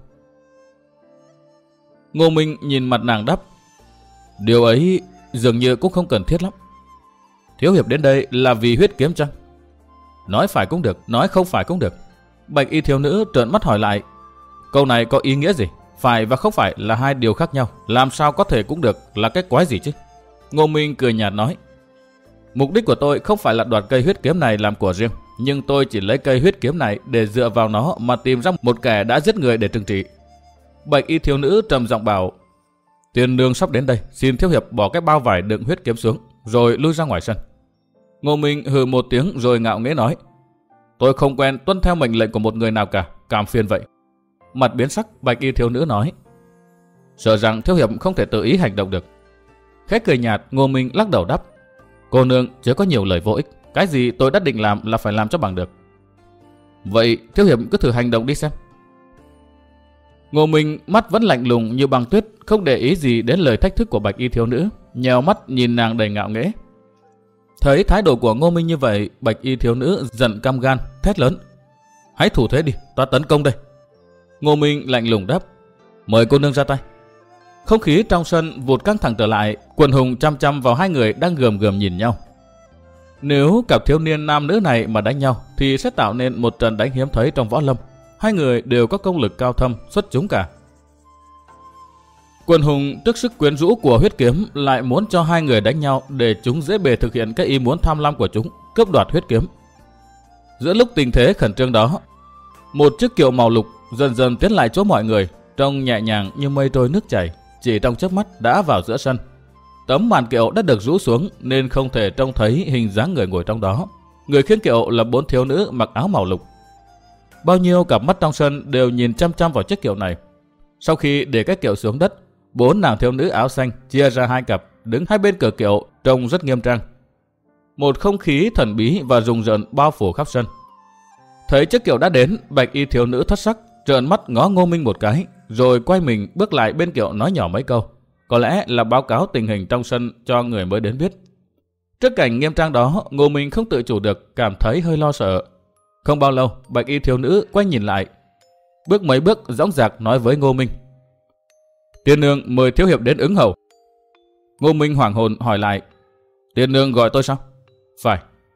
Ngô Minh nhìn mặt nàng đáp: "Điều ấy dường như cũng không cần thiết lắm. Thiếu hiệp đến đây là vì huyết kiếm chăng?" Nói phải cũng được, nói không phải cũng được. Bạch Y thiếu nữ trợn mắt hỏi lại: "Câu này có ý nghĩa gì? Phải và không phải là hai điều khác nhau, làm sao có thể cũng được, là cái quái gì chứ?" Ngô Minh cười nhạt nói: "Mục đích của tôi không phải là đoạt cây huyết kiếm này làm của riêng, nhưng tôi chỉ lấy cây huyết kiếm này để dựa vào nó mà tìm ra một kẻ đã giết người để trừng trị." Bạch Y thiếu nữ trầm giọng bảo: "Tiền nương sắp đến đây, xin thiếu hiệp bỏ cái bao vải đựng huyết kiếm xuống, rồi lui ra ngoài sân." Ngô Minh hừ một tiếng rồi ngạo nghễ nói: "Tôi không quen tuân theo mệnh lệnh của một người nào cả, cảm phiền vậy." Mặt biến sắc, Bạch Y thiếu nữ nói: "Sợ rằng thiếu hiệp không thể tự ý hành động được." Khẽ cười nhạt, Ngô Minh lắc đầu đáp: "Cô nương chớ có nhiều lời vô ích, cái gì tôi đã định làm là phải làm cho bằng được." "Vậy thiếu hiệp cứ thử hành động đi xem." Ngô Minh mắt vẫn lạnh lùng như băng tuyết, không để ý gì đến lời thách thức của Bạch Y thiếu nữ, nhèo mắt nhìn nàng đầy ngạo nghễ. Thấy thái độ của Ngô Minh như vậy, Bạch Y thiếu nữ giận căm gan, thét lớn: "Hãy thủ thế đi, ta tấn công đây." Ngô Minh lạnh lùng đáp: "Mời cô nương ra tay." Không khí trong sân vụt căng thẳng trở lại, quần hùng chăm chăm vào hai người đang gườm gườm nhìn nhau. Nếu cặp thiếu niên nam nữ này mà đánh nhau thì sẽ tạo nên một trận đánh hiếm thấy trong võ lâm. Hai người đều có công lực cao thâm, xuất chúng cả. Quần hùng trước sức quyến rũ của huyết kiếm lại muốn cho hai người đánh nhau để chúng dễ bề thực hiện cái ý muốn tham lam của chúng, cướp đoạt huyết kiếm. Giữa lúc tình thế khẩn trương đó, một chiếc kiệu màu lục dần dần tiến lại chỗ mọi người, trông nhẹ nhàng như mây trôi nước chảy, chỉ trong chớp mắt đã vào giữa sân. Tấm màn kiệu đã được rũ xuống nên không thể trông thấy hình dáng người ngồi trong đó. Người khiêng kiệu là 4 thiếu nữ mặc áo màu lục. Bao nhiêu cặp mắt trong sân đều nhìn chăm chăm vào chiếc kiệu này. Sau khi để cái kiệu xuống đất, 4 nàng thiếu nữ áo xanh chia ra 2 cặp, đứng hai bên cửa kiệu, trông rất nghiêm trang. Một không khí thần bí và rùng rợn bao phủ khắp sân. Thấy chiếc kiệu đã đến, Bạch Y thiếu nữ thất sắc, trợn mắt ngó Ngô Minh một cái, rồi quay mình bước lại bên Kiệu nói nhỏ mấy câu. Có lẽ là báo cáo tình hình trong sân cho người mới đến biết. Trước cảnh nghiêm trang đó, Ngô Minh không tự chủ được, cảm thấy hơi lo sợ. Không bao lâu, bạch y thiếu nữ quay nhìn lại. Bước mấy bước dõng dạc nói với Ngô Minh: Tiên nương mời thiếu hiệp đến ứng hầu. Ngô Minh hoảng hồn hỏi lại: Tiên nương gọi tôi sao? Phải.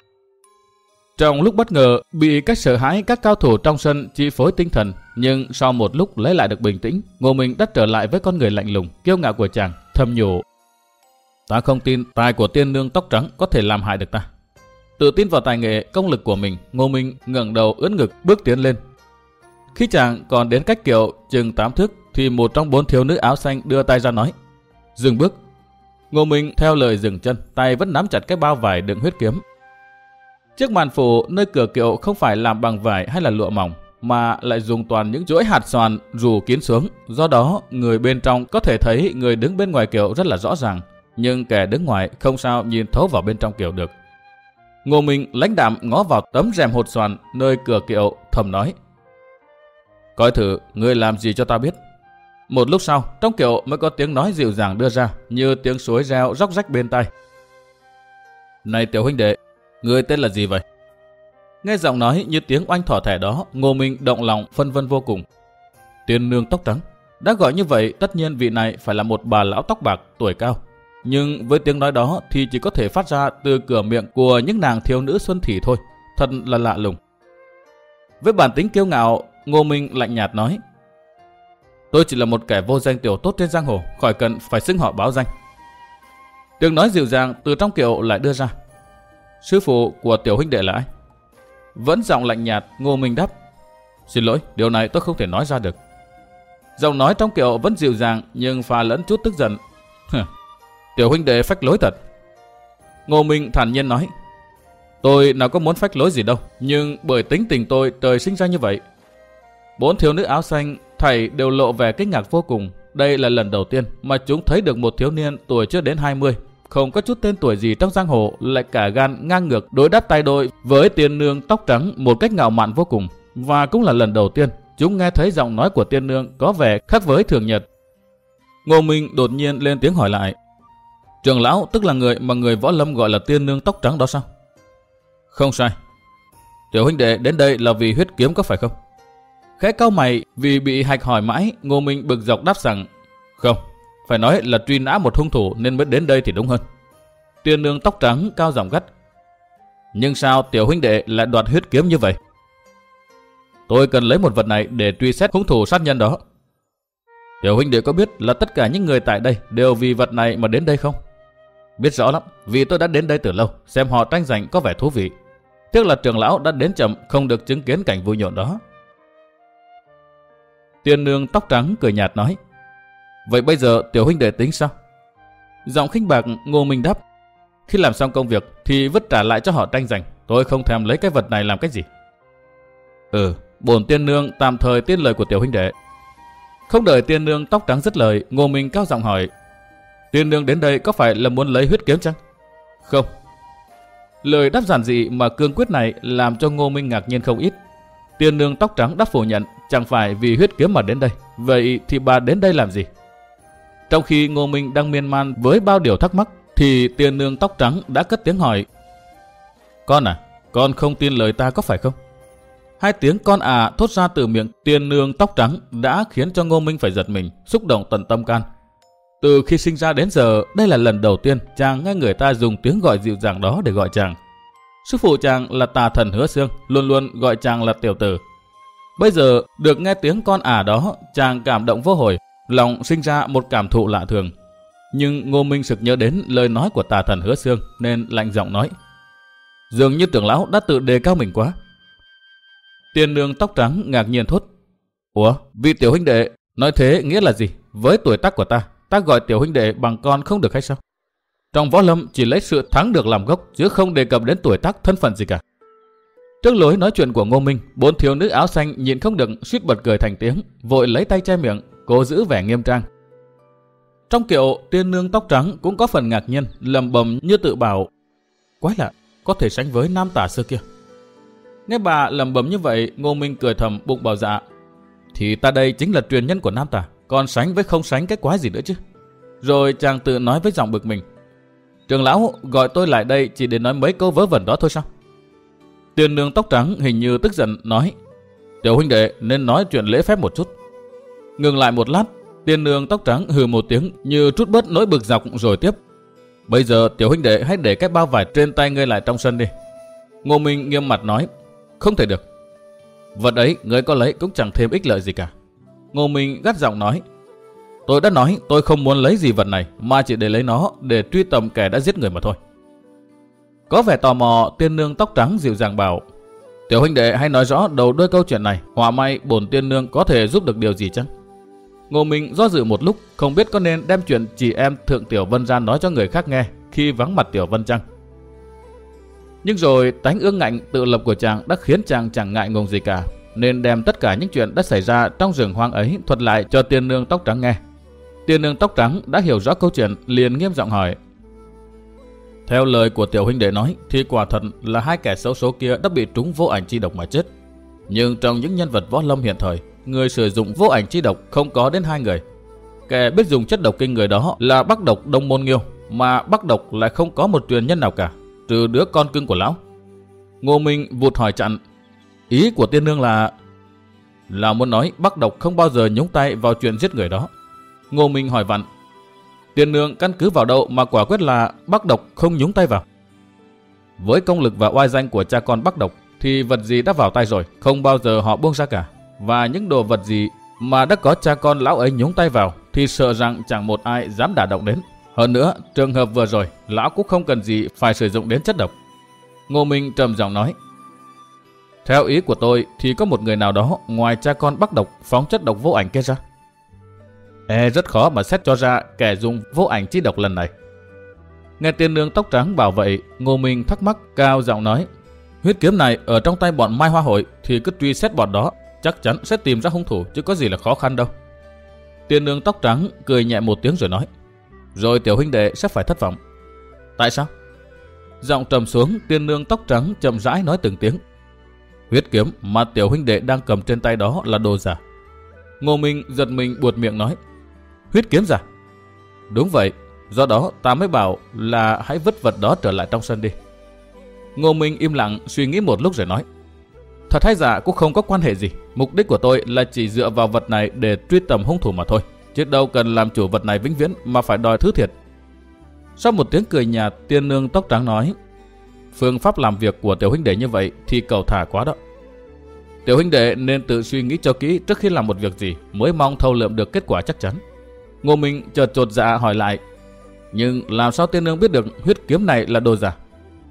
Trong lúc bất ngờ, bị cách sợ hãi các cao thủ trong sân chi phối tinh thần, nhưng sau một lúc lấy lại được bình tĩnh, Ngô Minh đã trở lại với con người lạnh lùng, kiêu ngạo của chàng, thầm nhủ: Ta không tin tài của tiên nương tóc trắng có thể làm hại được ta. Tự tin vào tài nghệ, công lực của mình, Ngô Minh ngẩng đầu ưỡn ngực bước tiến lên. Khi chàng còn đến cách Kiệu chừng 8 thước, thì một trong 4 thiếu nữ áo xanh đưa tay ra nói: Dừng bước. Ngô Minh theo lời dừng chân, tay vẫn nắm chặt cái bao vải đựng huyết kiếm. Chiếc màn phủ nơi cửa Kiệu không phải làm bằng vải hay là lụa mỏng, mà lại dùng toàn những chuỗi hạt xoàn rủ kín xuống. Do đó, người bên trong có thể thấy người đứng bên ngoài Kiệu rất là rõ ràng, nhưng kẻ đứng ngoài không sao nhìn thấu vào bên trong Kiệu được. Ngô Minh lãnh đạm ngó vào tấm rèm hột xoàn nơi cửa Kiệu, thầm nói: Coi thử ngươi làm gì cho ta biết. Một lúc sau, trong Kiệu mới có tiếng nói dịu dàng đưa ra, như tiếng suối reo róc rách bên tai: Này tiểu huynh đệ, ngươi tên là gì vậy? Nghe giọng nói như tiếng oanh thỏ thẻ đó, Ngô Minh động lòng phân vân vô cùng. Tiên nương tóc trắng. Đã gọi như vậy, tất nhiên vị này phải là một bà lão tóc bạc, tuổi cao. Nhưng với tiếng nói đó thì chỉ có thể phát ra từ cửa miệng của những nàng thiếu nữ xuân thủy thôi. Thật là lạ lùng. Với bản tính kiêu ngạo, Ngô Minh lạnh nhạt nói: Tôi chỉ là một kẻ vô danh tiểu tốt trên giang hồ, khỏi cần phải xưng họ báo danh. Tiếng nói dịu dàng từ trong Kiệu lại đưa ra: Sư phụ của tiểu huynh đệ là ai? Vẫn giọng lạnh nhạt, Ngô Minh đáp: Xin lỗi, điều này tôi không thể nói ra được. Giọng nói trong Kiệu vẫn dịu dàng nhưng pha lẫn chút tức giận. Tiểu huynh đệ phách lối thật. Ngô Minh thản nhiên nói: Tôi nào có muốn phách lối gì đâu, nhưng bởi tính tình tôi trời sinh ra như vậy. 4 thiếu nữ áo xanh thảy đều lộ vẻ kinh ngạc vô cùng. Đây là lần đầu tiên mà chúng thấy được một thiếu niên tuổi chưa đến 20, không có chút tên tuổi gì trong giang hồ, lại cả gan ngang ngược đối đáp tay đôi với tiên nương tóc trắng một cách ngạo mạn vô cùng. Và cũng là lần đầu tiên chúng nghe thấy giọng nói của tiên nương có vẻ khác với thường nhật. Ngô Minh đột nhiên lên tiếng hỏi lại: Trưởng lão tức là người mà người võ lâm gọi là tiên nương tóc trắng đó sao? Không sai. Tiểu huynh đệ đến đây là vì huyết kiếm có phải không? Khẽ cau mày vì bị hạch hỏi mãi, Ngô Minh bực dọc đáp rằng: Không, phải nói là truy nã một hung thủ nên mới đến đây thì đúng hơn. Tiên nương tóc trắng cao giọng gắt: Nhưng sao tiểu huynh đệ lại đoạt huyết kiếm như vậy? Tôi cần lấy một vật này để truy xét hung thủ sát nhân đó. Tiểu huynh đệ có biết là tất cả những người tại đây đều vì vật này mà đến đây không? Biết rõ lắm, vì tôi đã đến đây từ lâu, xem họ tranh giành có vẻ thú vị. Tiếc là trưởng lão đã đến chậm, không được chứng kiến cảnh vui nhộn đó. Tiên nương tóc trắng cười nhạt nói: Vậy bây giờ tiểu huynh đệ tính sao? Giọng khinh bạc, Ngô Minh đáp: Khi làm xong công việc thì vứt trả lại cho họ tranh giành. Tôi không thèm lấy cái vật này làm cái gì. Bổn tiên nương tạm thời tin lời của tiểu huynh đệ. Không đợi tiên nương tóc trắng dứt lời, Ngô Minh cao giọng hỏi: Tiên nương đến đây có phải là muốn lấy huyết kiếm chăng? Không. Lời đáp giản dị mà cương quyết này làm cho Ngô Minh ngạc nhiên không ít. Tiên nương tóc trắng đã phủ nhận chẳng phải vì huyết kiếm mà đến đây. Vậy thì bà đến đây làm gì? Trong khi Ngô Minh đang miên man với bao điều thắc mắc, thì tiên nương tóc trắng đã cất tiếng hỏi: Con à, con không tin lời ta có phải không? Hai tiếng con à thốt ra từ miệng tiên nương tóc trắng đã khiến cho Ngô Minh phải giật mình, xúc động tận tâm can. Từ khi sinh ra đến giờ, đây là lần đầu tiên chàng nghe người ta dùng tiếng gọi dịu dàng đó để gọi chàng. Sư phụ chàng là Tà Thần Hứa Xương, luôn luôn gọi chàng là tiểu tử. Bây giờ được nghe tiếng con ả đó, chàng cảm động vô hồi, lòng sinh ra một cảm thụ lạ thường. Nhưng Ngô Minh sực nhớ đến lời nói của Tà Thần Hứa Xương nên lạnh giọng nói: Dường như trưởng lão đã tự đề cao mình quá. Tiên nương tóc trắng ngạc nhiên thốt: Ủa, vị tiểu huynh đệ nói thế nghĩa là gì? Với tuổi tác của ta gọi tiểu huynh đệ bằng con không được hay sao? Trong võ lâm chỉ lấy sự thắng được làm gốc, chứ không đề cập đến tuổi tác thân phận gì cả. Trước lối nói chuyện của Ngô Minh, 4 thiếu nữ áo xanh nhìn không được suýt bật cười thành tiếng, vội lấy tay che miệng, cố giữ vẻ nghiêm trang. Trong Kiệu, tiên nương tóc trắng cũng có phần ngạc nhiên, lẩm bẩm như tự bảo: Quái lạ, có thể sánh với nam tả xưa kia. Nghe bà lẩm bẩm như vậy, Ngô Minh cười thầm bụng bảo dạ: Thì ta đây chính là truyền nhân của Nam ta, còn sánh với không sánh cái quái gì nữa chứ. Rồi chàng tự nói với giọng bực mình: Trưởng lão gọi tôi lại đây chỉ để nói mấy câu vớ vẩn đó thôi sao? Tiên nương tóc trắng hình như tức giận nói: Tiểu huynh đệ nên nói chuyện lễ phép một chút. Ngừng lại một lát, tiên nương tóc trắng hừ một tiếng như trút bớt nỗi bực dọc rồi tiếp: Bây giờ tiểu huynh đệ hãy để cái bao vải trên tay ngươi lại trong sân đi. Ngô Minh nghiêm mặt nói: Không thể được. Vật ấy ngươi có lấy cũng chẳng thêm ích lợi gì cả. Ngô Minh gắt giọng nói: Tôi đã nói tôi không muốn lấy gì vật này, mà chỉ để lấy nó để truy tầm kẻ đã giết người mà thôi. Có vẻ tò mò, tiên nương tóc trắng dịu dàng bảo: Tiểu huynh đệ hãy nói rõ đầu đuôi câu chuyện này, họa may bổn tiên nương có thể giúp được điều gì chăng? Ngô Minh do dự một lúc, không biết có nên đem chuyện chị em Thượng Tiểu Vân ra nói cho người khác nghe khi vắng mặt Tiểu Vân chăng. Nhưng rồi tánh ương ngạnh tự lập của chàng đã khiến chàng chẳng ngại ngùng gì cả, nên đem tất cả những chuyện đã xảy ra trong rừng hoang ấy thuật lại cho tiên nương tóc trắng nghe. Tiên nương tóc trắng đã hiểu rõ câu chuyện, liền nghiêm giọng hỏi: Theo lời của tiểu huynh đệ nói thì quả thật là hai kẻ xấu số kia đã bị trúng vô ảnh chi độc mà chết. Nhưng trong những nhân vật võ lâm hiện thời, người sử dụng vô ảnh chi độc không có đến 2 người. Kẻ biết dùng chất độc kinh người đó là Bắc Độc Đông Môn Nghiêu, mà Bắc Độc lại không có một truyền nhân nào cả, trừ đứa con cưng của lão. Ngô Minh vụt hỏi chặn: Ý của tiên nương là muốn nói Bắc Độc không bao giờ nhúng tay vào chuyện giết người đó. Ngô Minh hỏi vặn: Tiên nương căn cứ vào đâu mà quả quyết là Bắc Độc không nhúng tay vào? Với công lực và oai danh của cha con Bắc Độc thì vật gì đã vào tay rồi không bao giờ họ buông ra cả. Và những đồ vật gì mà đã có cha con lão ấy nhúng tay vào thì sợ rằng chẳng một ai dám đả động đến. Hơn nữa, trường hợp vừa rồi lão cũng không cần gì phải sử dụng đến chất độc. Ngô Minh trầm giọng nói: Theo ý của tôi thì có một người nào đó ngoài cha con Bắc Độc phóng chất độc vô ảnh kia ra. Rất khó mà xét cho ra kẻ dùng vô ảnh chi độc lần này. Nghe tiên nương tóc trắng bảo vậy, Ngô Minh thắc mắc cao giọng nói: Huyết kiếm này ở trong tay bọn Mai Hoa Hội thì cứ truy xét bọn đó, chắc chắn sẽ tìm ra hung thủ chứ có gì là khó khăn đâu. Tiên nương tóc trắng cười nhẹ một tiếng rồi nói: Rồi tiểu huynh đệ sẽ phải thất vọng. Tại sao? Giọng trầm xuống, tiên nương tóc trắng chậm rãi nói từng tiếng: Huyết kiếm mà tiểu huynh đệ đang cầm trên tay đó là đồ giả. Ngô Minh giật mình buột miệng nói: Huyết kiếm giả? Đúng vậy, do đó ta mới bảo là hãy vứt vật đó trở lại trong sân đi. Ngô Minh im lặng suy nghĩ một lúc rồi nói: Thật hay giả cũng không có quan hệ gì. Mục đích của tôi là chỉ dựa vào vật này để truy tầm hung thủ mà thôi, chứ đâu cần làm chủ vật này vĩnh viễn mà phải đòi thứ thiệt. Sau một tiếng cười nhạt, tiên nương tóc trắng nói: Phương pháp làm việc của tiểu huynh đệ như vậy thì cầu thả quá đó. Tiểu huynh đệ nên tự suy nghĩ cho kỹ trước khi làm một việc gì mới mong thâu lượm được kết quả chắc chắn. Ngô Minh chợt chột dạ hỏi lại: Nhưng làm sao tiên nương biết được huyết kiếm này là đồ giả?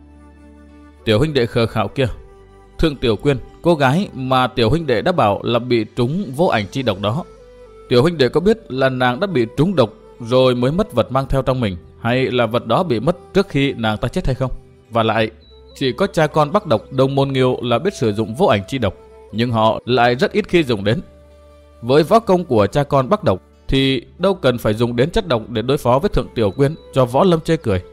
Tiểu huynh đệ khờ khạo kia, Thượng Tiểu Quyên, cô gái mà tiểu huynh đệ đã bảo là bị trúng vô ảnh chi độc đó, tiểu huynh đệ có biết là nàng đã bị trúng độc rồi mới mất vật mang theo trong mình, hay là vật đó bị mất trước khi nàng ta chết hay không? Và lại, chỉ có cha con Bắc Độc Đông Môn Nghiêu là biết sử dụng vô ảnh chi độc, nhưng họ lại rất ít khi dùng đến. Với võ công của cha con Bắc Độc thì đâu cần phải dùng đến chất độc để đối phó với Thượng Tiểu Quyên cho võ lâm chê cười.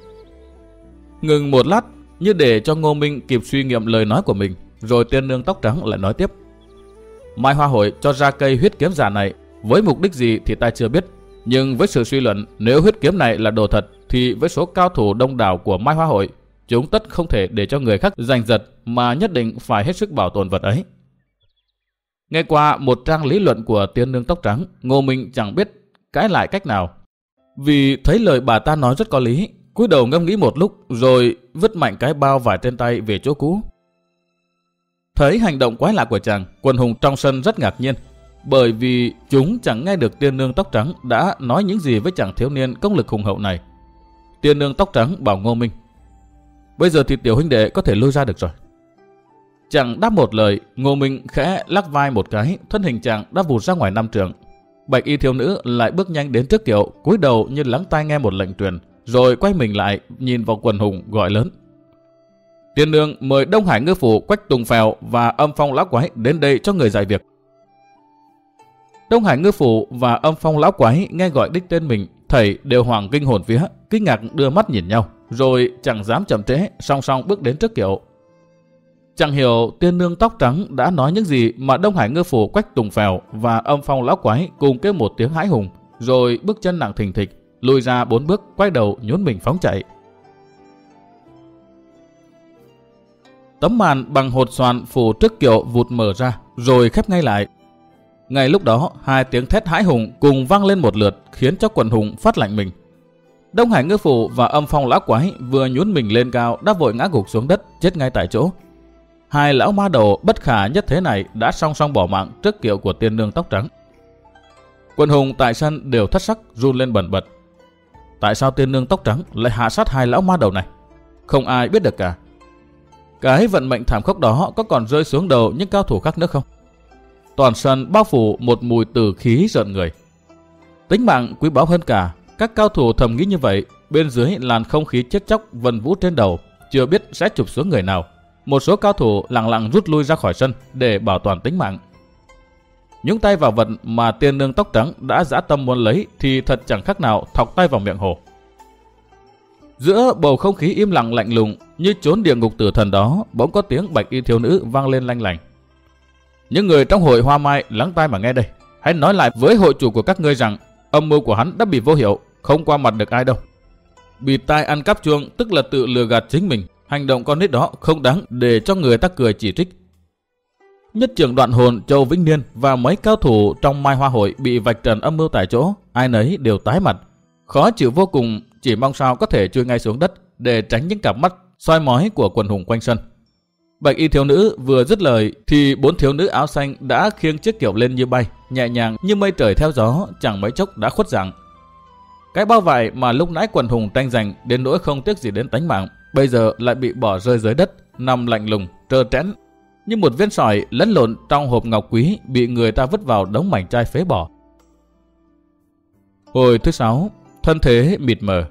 Ngừng một lát như để cho Ngô Minh kịp suy nghiệm lời nói của mình, rồi tiên nương tóc trắng lại nói tiếp: Mai Hoa Hội cho ra cây huyết kiếm giả này với mục đích gì thì ta chưa biết, nhưng với sự suy luận nếu huyết kiếm này là đồ thật thì với số cao thủ đông đảo của Mai Hoa Hội, chúng tất không thể để cho người khác giành giật, mà nhất định phải hết sức bảo tồn vật ấy. Nghe qua một trang lý luận của tiên nương tóc trắng, Ngô Minh chẳng biết cãi lại cách nào, vì thấy lời bà ta nói rất có lý. Cúi đầu ngẫm nghĩ một lúc rồi vứt mạnh cái bao vải trên tay về chỗ cũ. Thấy hành động quái lạ của chàng, quần hùng trong sân rất ngạc nhiên, bởi vì chúng chẳng nghe được tiên nương tóc trắng đã nói những gì với chàng thiếu niên công lực hùng hậu này. Tiên nương tóc trắng bảo Ngô Minh: Bây giờ thì tiểu huynh đệ có thể lui ra được rồi. Chẳng đáp một lời, Ngô Minh khẽ lắc vai một cái, thân hình chàng đã vụt ra ngoài 5 trượng. Bạch y thiếu nữ lại bước nhanh đến trước kiệu, cúi đầu như lắng tai nghe một lệnh truyền, rồi quay mình lại nhìn vào quần hùng gọi lớn: Tiên nương mời Đông Hải ngư phủ Quách Tùng Phèo và Âm Phong lão quái đến đây cho người dạy việc. Đông Hải ngư phủ và Âm Phong lão quái nghe gọi đích tên mình, thảy đều hoảng kinh hồn vía, kinh ngạc đưa mắt nhìn nhau, rồi chẳng dám chậm trễ, song song bước đến trước kiệu. Chẳng hiểu tiên nương tóc trắng đã nói những gì mà Đông Hải Ngư Phủ Quách Tùng Phèo và Âm Phong Lão Quái cùng kêu một tiếng hãi hùng, rồi bước chân nặng thình thịch, lùi ra 4 bước, quay đầu nhún mình phóng chạy. Tấm màn bằng hột xoàn phủ trước kiệu vụt mở ra, rồi khép ngay lại. Ngay lúc đó, 2 tiếng thét hãi hùng cùng vang lên một lượt, khiến cho quần hùng phát lạnh mình. Đông Hải Ngư Phủ và Âm Phong Lão Quái vừa nhún mình lên cao đã vội ngã gục xuống đất, chết ngay tại chỗ. 2 lão ma đầu bất khả nhất thế này đã song song bỏ mạng trước kiệu của tiên nương tóc trắng. Quần hùng tại sân đều thất sắc, run lên bần bật. Tại sao tiên nương tóc trắng lại hạ sát 2 lão ma đầu này? Không ai biết được cả. Cái vận mệnh thảm khốc đó có còn rơi xuống đầu những cao thủ khác nữa không? Toàn sân bao phủ một mùi tử khí rợn người. Tính mạng quý báu hơn cả, các cao thủ thầm nghĩ như vậy. Bên dưới làn không khí chết chóc vần vũ trên đầu, chưa biết sẽ chụp xuống người nào. Một số cao thủ lặng lặng rút lui ra khỏi sân để bảo toàn tính mạng. Nhúng tay vào vật mà tiên nương tóc trắng đã dã tâm muốn lấy thì thật chẳng khác nào thọc tay vào miệng hổ. Giữa bầu không khí im lặng lạnh lùng như chốn địa ngục tử thần đó, bỗng có tiếng bạch y thiếu nữ vang lên lanh lành. Những người trong hội Hoa Mai lắng tai mà nghe đây. Hãy nói lại với hội chủ của các ngươi rằng âm mưu của hắn đã bị vô hiệu, không qua mặt được ai đâu. Bị tai ăn cắp chuông tức là tự lừa gạt chính mình. Hành động con nít đó không đáng để cho người ta cười chỉ trích. Nhất trưởng Đoạn Hồn Châu Vĩnh Niên và mấy cao thủ trong Mai Hoa Hội bị vạch trần âm mưu tại chỗ, ai nấy đều tái mặt, khó chịu vô cùng, chỉ mong sao có thể chui ngay xuống đất để tránh những cặp mắt soi mói của quần hùng quanh sân. Bạch y thiếu nữ vừa dứt lời thì 4 thiếu nữ áo xanh đã khiêng chiếc kiệu lên như bay, nhẹ nhàng như mây trời theo gió, chẳng mấy chốc đã khuất dạng. Cái bao vải mà lúc nãy quần hùng tranh giành đến nỗi không tiếc gì đến tánh mạng, bây giờ lại bị bỏ rơi dưới đất, nằm lạnh lùng, trơ trẽn như một viên sỏi lẫn lộn trong hộp ngọc quý bị người ta vứt vào đống mảnh chai phế bỏ. Hồi thứ 6, thân thế mịt mờ.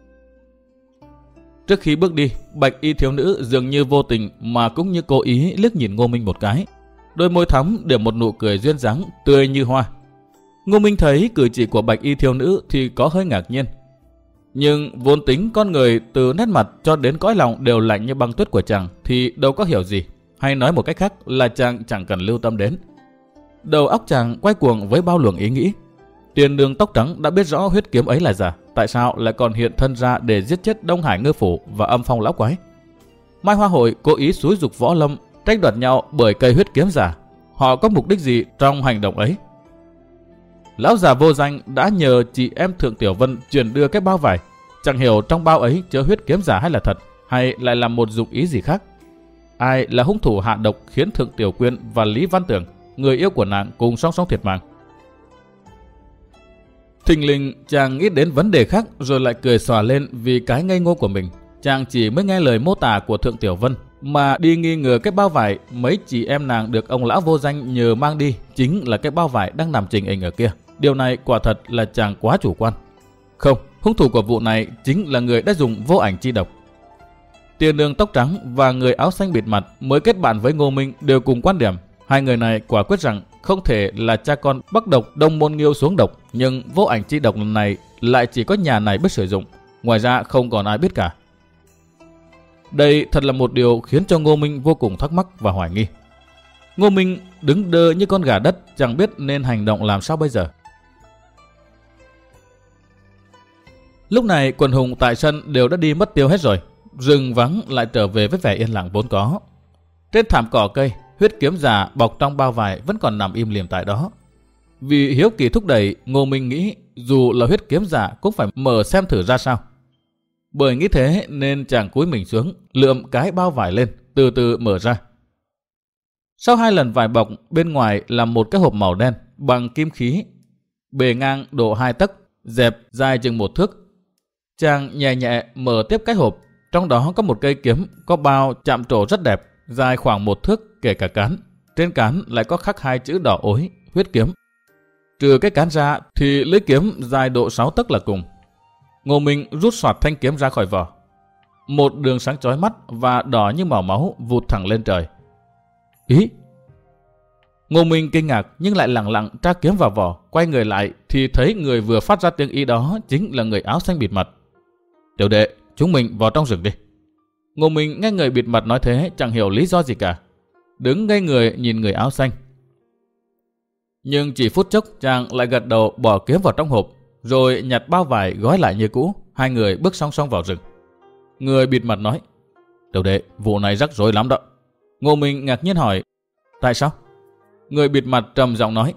Trước khi bước đi, bạch y thiếu nữ dường như vô tình mà cũng như cố ý liếc nhìn Ngô Minh một cái. Đôi môi thắm điểm một nụ cười duyên dáng tươi như hoa. Ngô Minh thấy cử chỉ của bạch y thiếu nữ thì có hơi ngạc nhiên. Nhưng vốn tính con người từ nét mặt cho đến cõi lòng đều lạnh như băng tuyết của chàng thì đâu có hiểu gì. Hay nói một cách khác là chàng chẳng cần lưu tâm đến. Đầu óc chàng quay cuồng với bao luồng ý nghĩ. Tiên nương tóc trắng đã biết rõ huyết kiếm ấy là giả, tại sao lại còn hiện thân ra để giết chết Đông Hải Ngư Phủ và Âm Phong Lão Quái? Mai Hoa Hội cố ý xúi giục võ lâm tranh đoạt nhau bởi cây huyết kiếm giả. Họ có mục đích gì trong hành động ấy? Lão già vô danh đã nhờ chị em Thượng Tiểu Vân chuyển đưa cái bao vải, chẳng hiểu trong bao ấy chứa huyết kiếm giả hay là thật, hay lại là một dụng ý gì khác. Ai là hung thủ hạ độc khiến Thượng Tiểu Quyên và Lý Văn Tưởng, người yêu của nàng, cùng song song thiệt mạng? Thình lình chàng nghĩ đến vấn đề khác rồi lại cười xòa lên vì cái ngây ngô của mình. Chàng chỉ mới nghe lời mô tả của Thượng Tiểu Vân mà đi nghi ngờ cái bao vải mấy chị em nàng được ông lão vô danh nhờ mang đi chính là cái bao vải đang nằm trình hình ở kia. Điều này quả thật là chàng quá chủ quan. Không, hung thủ của vụ này chính là người đã dùng vô ảnh chi độc. Tiên nương tóc trắng và người áo xanh bịt mặt mới kết bạn với Ngô Minh đều cùng quan điểm. Hai người này quả quyết rằng không thể là cha con Bắc độc Đông Môn Nghiêu xuống độc, nhưng vô ảnh chi độc lần này lại chỉ có nhà này biết sử dụng, ngoài ra không còn ai biết cả. Đây thật là một điều khiến cho Ngô Minh vô cùng thắc mắc và hoài nghi. Ngô Minh đứng đơ như con gà đất, chẳng biết nên hành động làm sao bây giờ. Lúc này quần hùng tại sân đều đã đi mất tiêu hết rồi, rừng vắng lại trở về với vẻ yên lặng vốn có. Trên thảm cỏ cây, huyết kiếm giả bọc trong bao vải vẫn còn nằm im lìm tại đó. Vì hiếu kỳ thúc đẩy, Ngô Minh nghĩ dù là huyết kiếm giả cũng phải mở xem thử ra sao. Bởi nghĩ thế nên chàng cúi mình xuống, lượm cái bao vải lên, từ từ mở ra. Sau 2 lần vải bọc, bên ngoài là một cái hộp màu đen bằng kim khí, bề ngang độ 2 tấc, dẹp dài chừng 1 thước. Chàng nhẹ nhẹ mở tiếp cái hộp, trong đó có một cây kiếm có bao chạm trổ rất đẹp, dài khoảng 1 thước kể cả cán. Trên cán lại có khắc 2 chữ đỏ ối, huyết kiếm. Trừ cái cán ra thì lưỡi kiếm dài độ 6 tấc là cùng. Ngô Minh rút soạt thanh kiếm ra khỏi vỏ. Một đường sáng chói mắt và đỏ như màu máu vụt thẳng lên trời. Ý! Ngô Minh kinh ngạc nhưng lại lẳng lặng tra kiếm vào vỏ, quay người lại thì thấy người vừa phát ra tiếng ý đó chính là người áo xanh bịt mặt. Tiểu đệ, chúng mình vào trong rừng đi. Ngô Minh nghe người bịt mặt nói thế chẳng hiểu lý do gì cả, đứng ngây người nhìn người áo xanh. Nhưng chỉ phút chốc chàng lại gật đầu bỏ kiếm vào trong hộp, rồi nhặt bao vải gói lại như cũ. Hai người bước song song vào rừng. Người bịt mặt nói: Tiểu đệ, vụ này rắc rối lắm đó. Ngô Minh ngạc nhiên hỏi: Tại sao? Người bịt mặt trầm giọng nói: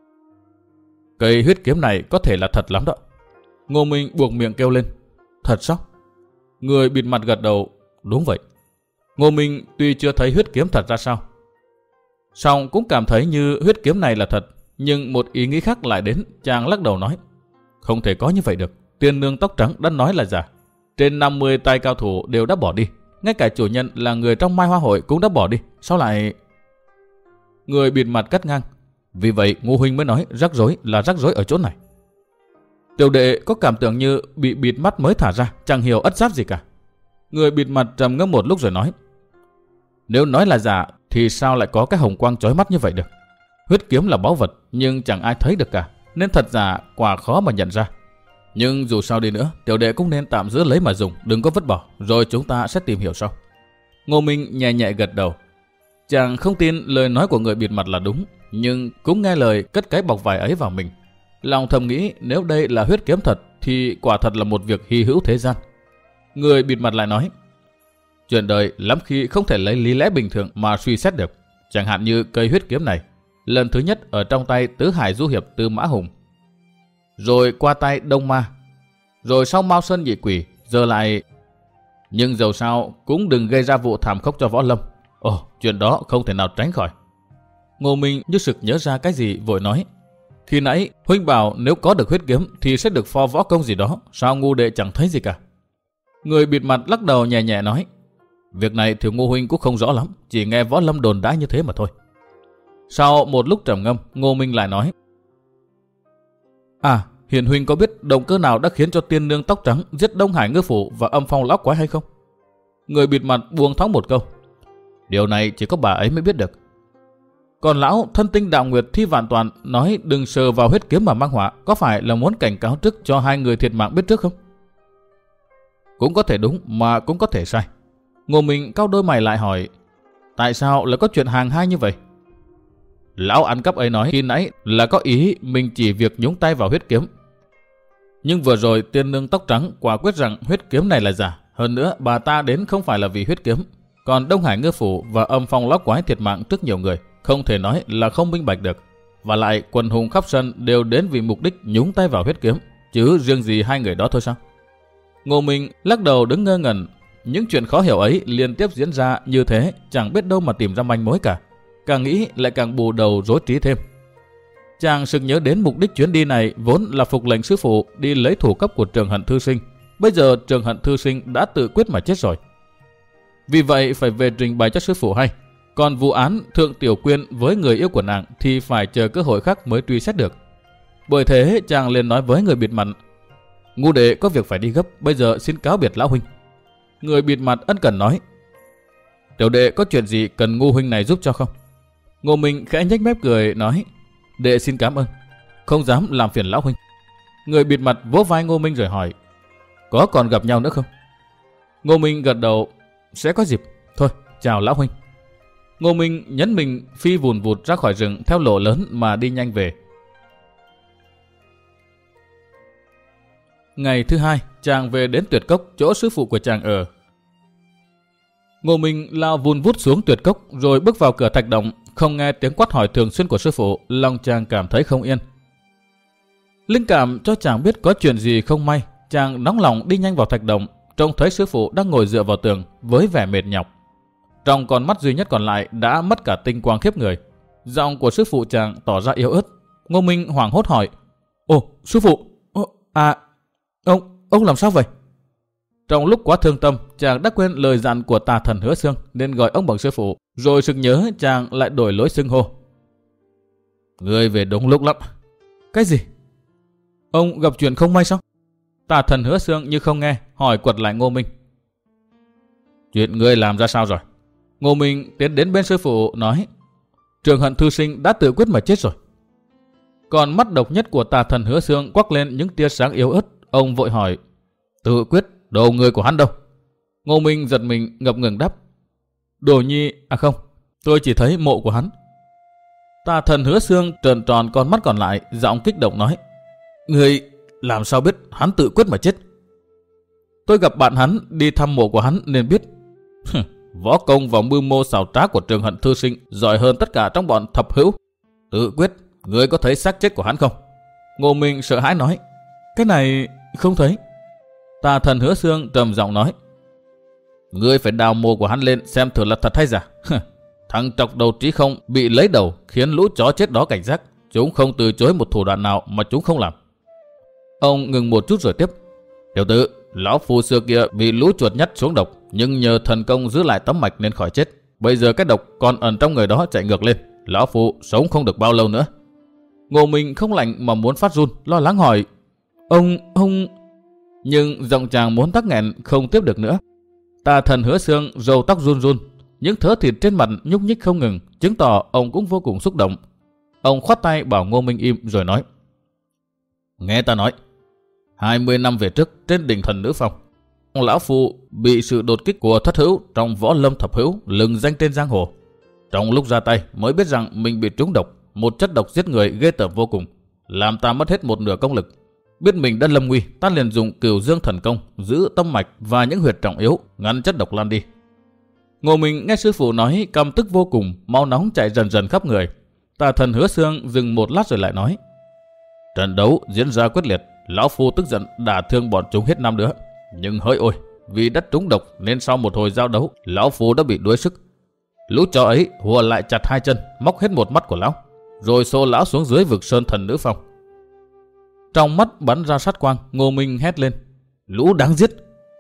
Cây huyết kiếm này có thể là thật lắm đó. Ngô Minh buộc miệng kêu lên: Thật sao? Người bịt mặt gật đầu: Đúng vậy. Ngô Minh tuy chưa thấy huyết kiếm thật ra sao, song cũng cảm thấy như huyết kiếm này là thật. Nhưng một ý nghĩ khác lại đến, chàng lắc đầu nói: Không thể có như vậy được. Tiên nương tóc trắng đã nói là giả. Trên 50 tay cao thủ đều đã bỏ đi. Ngay cả chủ nhân là người trong Mai Hoa Hội cũng đã bỏ đi. Sao lại... Người bịt mặt cắt ngang: Vì vậy Ngô huynh mới nói rắc rối là rắc rối ở chỗ này. Tiểu đệ có cảm tưởng như bị bịt mắt mới thả ra, chẳng hiểu ất giáp gì cả. Người bịt mặt trầm ngâm một lúc rồi nói: Nếu nói là giả thì sao lại có cái hồng quang chói mắt như vậy được? Huyết kiếm là báu vật nhưng chẳng ai thấy được cả, nên thật giả quả khó mà nhận ra. Nhưng dù sao đi nữa, tiểu đệ cũng nên tạm giữ lấy mà dùng, đừng có vứt bỏ, rồi chúng ta sẽ tìm hiểu sau. Ngô Minh nhẹ nhẹ gật đầu. Chàng không tin lời nói của người bịt mặt là đúng, nhưng cũng nghe lời cất cái bọc vải ấy vào mình. Lòng thầm nghĩ nếu đây là huyết kiếm thật thì quả thật là một việc hy hữu thế gian. Người bịt mặt lại nói: Chuyện đời lắm khi không thể lấy lý lẽ bình thường mà suy xét được. Chẳng hạn như cây huyết kiếm này, lần thứ nhất ở trong tay Tứ Hải Du Hiệp Tư Mã Hùng, rồi qua tay Đông Ma, rồi sau Mao Sơn Nhị Quỷ, giờ lại... Nhưng dầu sao cũng đừng gây ra vụ thảm khốc cho Võ Lâm. Ồ, chuyện đó không thể nào tránh khỏi. Ngô Minh như sực nhớ ra cái gì vội nói: Khi nãy huynh bảo nếu có được huyết kiếm thì sẽ được pho võ công gì đó, sao ngu đệ chẳng thấy gì cả? Người bịt mặt lắc đầu nhẹ nhẹ nói: Việc này thì Ngô huynh cũng không rõ lắm, chỉ nghe Võ Lâm đồn đãi như thế mà thôi. Sau một lúc trầm ngâm, Ngô Minh lại nói: Hiền huynh có biết động cơ nào đã khiến cho tiên nương tóc trắng giết Đông Hải Ngư Phủ và Âm Phong Lão Quái hay không? Người bịt mặt buông thõng một câu: Điều này chỉ có bà ấy mới biết được. Còn lão thân tinh đạo nguyệt Thi Vạn Toàn nói đừng sờ vào huyết kiếm mà mang họa, có phải là muốn cảnh cáo trước cho hai người thiệt mạng biết trước không? Cũng có thể đúng mà cũng có thể sai. Ngô Minh cau đôi mày lại hỏi: Tại sao lại có chuyện hàng hai như vậy? Lão ăn cắp ấy nói khi nãy là có ý mình chỉ việc nhúng tay vào huyết kiếm. Nhưng vừa rồi tiên nương tóc trắng quả quyết rằng huyết kiếm này là giả. Hơn nữa bà ta đến không phải là vì huyết kiếm. Còn Đông Hải Ngư Phủ và Âm Phong Lão Quái thiệt mạng trước nhiều người, không thể nói là không minh bạch được. Và lại quần hùng khắp sân đều đến vì mục đích nhúng tay vào huyết kiếm, chứ riêng gì hai người đó thôi sao? Ngô Minh lắc đầu đứng ngơ ngẩn. Những chuyện khó hiểu ấy liên tiếp diễn ra như thế, chẳng biết đâu mà tìm ra manh mối cả. Càng nghĩ lại càng bù đầu rối trí thêm. Chàng sực nhớ đến mục đích chuyến đi này vốn là phục lệnh sư phụ đi lấy thủ cấp của Trường Hận Thư Sinh. Bây giờ Trường Hận Thư Sinh đã tự quyết mà chết rồi. Vì vậy phải về trình bày cho sư phụ hay. Còn vụ án Thượng Tiểu Quyên với người yêu của nàng thì phải chờ cơ hội khác mới truy xét được. Bởi thế chàng liền nói với người bịt mặt: Ngu đệ có việc phải đi gấp, bây giờ xin cáo biệt lão huynh. Người bịt mặt ân cần nói: Tiểu đệ có chuyện gì cần Ngô huynh này giúp cho không? Ngô Minh khẽ nhếch mép cười nói: Đệ xin cảm ơn, không dám làm phiền lão huynh. Người bịt mặt vỗ vai Ngô Minh rồi hỏi: Có còn gặp nhau nữa không? Ngô Minh gật đầu: Sẽ có dịp. Thôi, chào lão huynh. Ngô Minh nhấn mình phi vùn vụt ra khỏi rừng theo lộ lớn mà đi nhanh về. Ngày thứ hai, chàng về đến Tuyệt Cốc, chỗ sư phụ của chàng ở. Ngô Minh lao vun vút xuống Tuyệt Cốc rồi bước vào cửa thạch động, không nghe tiếng quát hỏi thường xuyên của sư phụ, lòng chàng cảm thấy không yên. Linh cảm cho chàng biết có chuyện gì không may, chàng nóng lòng đi nhanh vào thạch động, trông thấy sư phụ đang ngồi dựa vào tường với vẻ mệt nhọc. Trong con mắt duy nhất còn lại đã mất cả tinh quang khiếp người. Giọng của sư phụ chàng tỏ ra yếu ớt. Ngô Minh hoảng hốt hỏi: Ồ, sư phụ, ông làm sao vậy? Trong lúc quá thương tâm, chàng đã quên lời dặn của Tà Thần Hứa Xương nên gọi ông bằng sư phụ, rồi sực nhớ chàng lại đổi lối xưng hô. Ngươi về đúng lúc lắm. Cái gì? Ông gặp chuyện không may sao? Tà Thần Hứa Xương như không nghe, hỏi quật lại Ngô Minh. Chuyện ngươi làm ra sao rồi? Ngô Minh tiến đến bên sư phụ nói: Trường Hận Thư Sinh đã tự quyết mà chết rồi. Còn mắt độc nhất của Tà Thần Hứa Xương quắc lên những tia sáng yếu ớt. Ông vội hỏi: Tự quyết? Đầu người của hắn đâu? Ngô Minh giật mình ngập ngừng đáp. Đồ nhi, à không, tôi chỉ thấy mộ của hắn. Tà thần Hứa Xương trợn tròn con mắt còn lại, giọng kích động nói. Người làm sao biết hắn tự quyết mà chết? Tôi gặp bạn hắn đi thăm mộ của hắn nên biết. Võ công và mưu mô xảo trá của Trường Hận thư sinh giỏi hơn tất cả trong bọn thập hữu. Tự quyết, người có thấy xác chết của hắn không? Ngô Minh sợ hãi nói. Cái này không thấy. Tà thần Hứa Xương trầm giọng nói. Ngươi phải đào mộ của hắn lên xem thử là thật hay giả. Thằng trọc đầu Trí Không bị lấy đầu khiến lũ chó chết đó cảnh giác. Chúng không từ chối một thủ đoạn nào mà chúng không làm. Ông ngừng một chút rồi tiếp. Tiểu tử, lão phu xưa kia bị lũ chuột nhắt xuống độc, nhưng nhờ thần công giữ lại tấm mạch nên khỏi chết. Bây giờ cái độc còn ẩn trong người đó chạy ngược lên, lão phu sống không được bao lâu nữa. Ngô Minh không lạnh mà muốn phát run, lo lắng hỏi. Ông... Nhưng giọng chàng muốn tắc nghẹn không tiếp được nữa. Tà thần Hứa Xương râu tóc run run, những thớ thịt trên mặt nhúc nhích không ngừng, chứng tỏ ông cũng vô cùng xúc động. Ông khoát tay bảo Ngô Minh im rồi nói. Nghe ta nói, 20 năm về trước trên đỉnh Thần Nữ Phong, lão phu bị sự đột kích của thất hữu trong võ lâm thập hữu lừng danh trên giang hồ. Trong lúc ra tay mới biết rằng mình bị trúng độc, một chất độc giết người ghê tởm vô cùng, làm ta mất hết một nửa công lực. Biết mình đã lâm nguy, ta liền dùng Cửu Dương thần công giữ tâm mạch và những huyệt trọng yếu, ngăn chất độc lan đi. Ngô Minh nghe sư phụ nói căm tức vô cùng, máu nóng chạy dần dần khắp người. Tà thần Hứa Xương dừng một lát rồi lại nói. Trận đấu diễn ra quyết liệt, lão phu tức giận đả thương bọn chúng hết 5 đứa. Nhưng hỡi ôi, vì đã trúng độc nên sau một hồi giao đấu, lão phu đã bị đuối sức. Lũ chó ấy hùa lại chặt 2 chân, móc hết một mắt của lão, rồi xô lão xuống dưới vực sơn Thần Nữ Phong. Trong mắt bắn ra sát quang, Ngô Minh hét lên. Lũ đáng giết!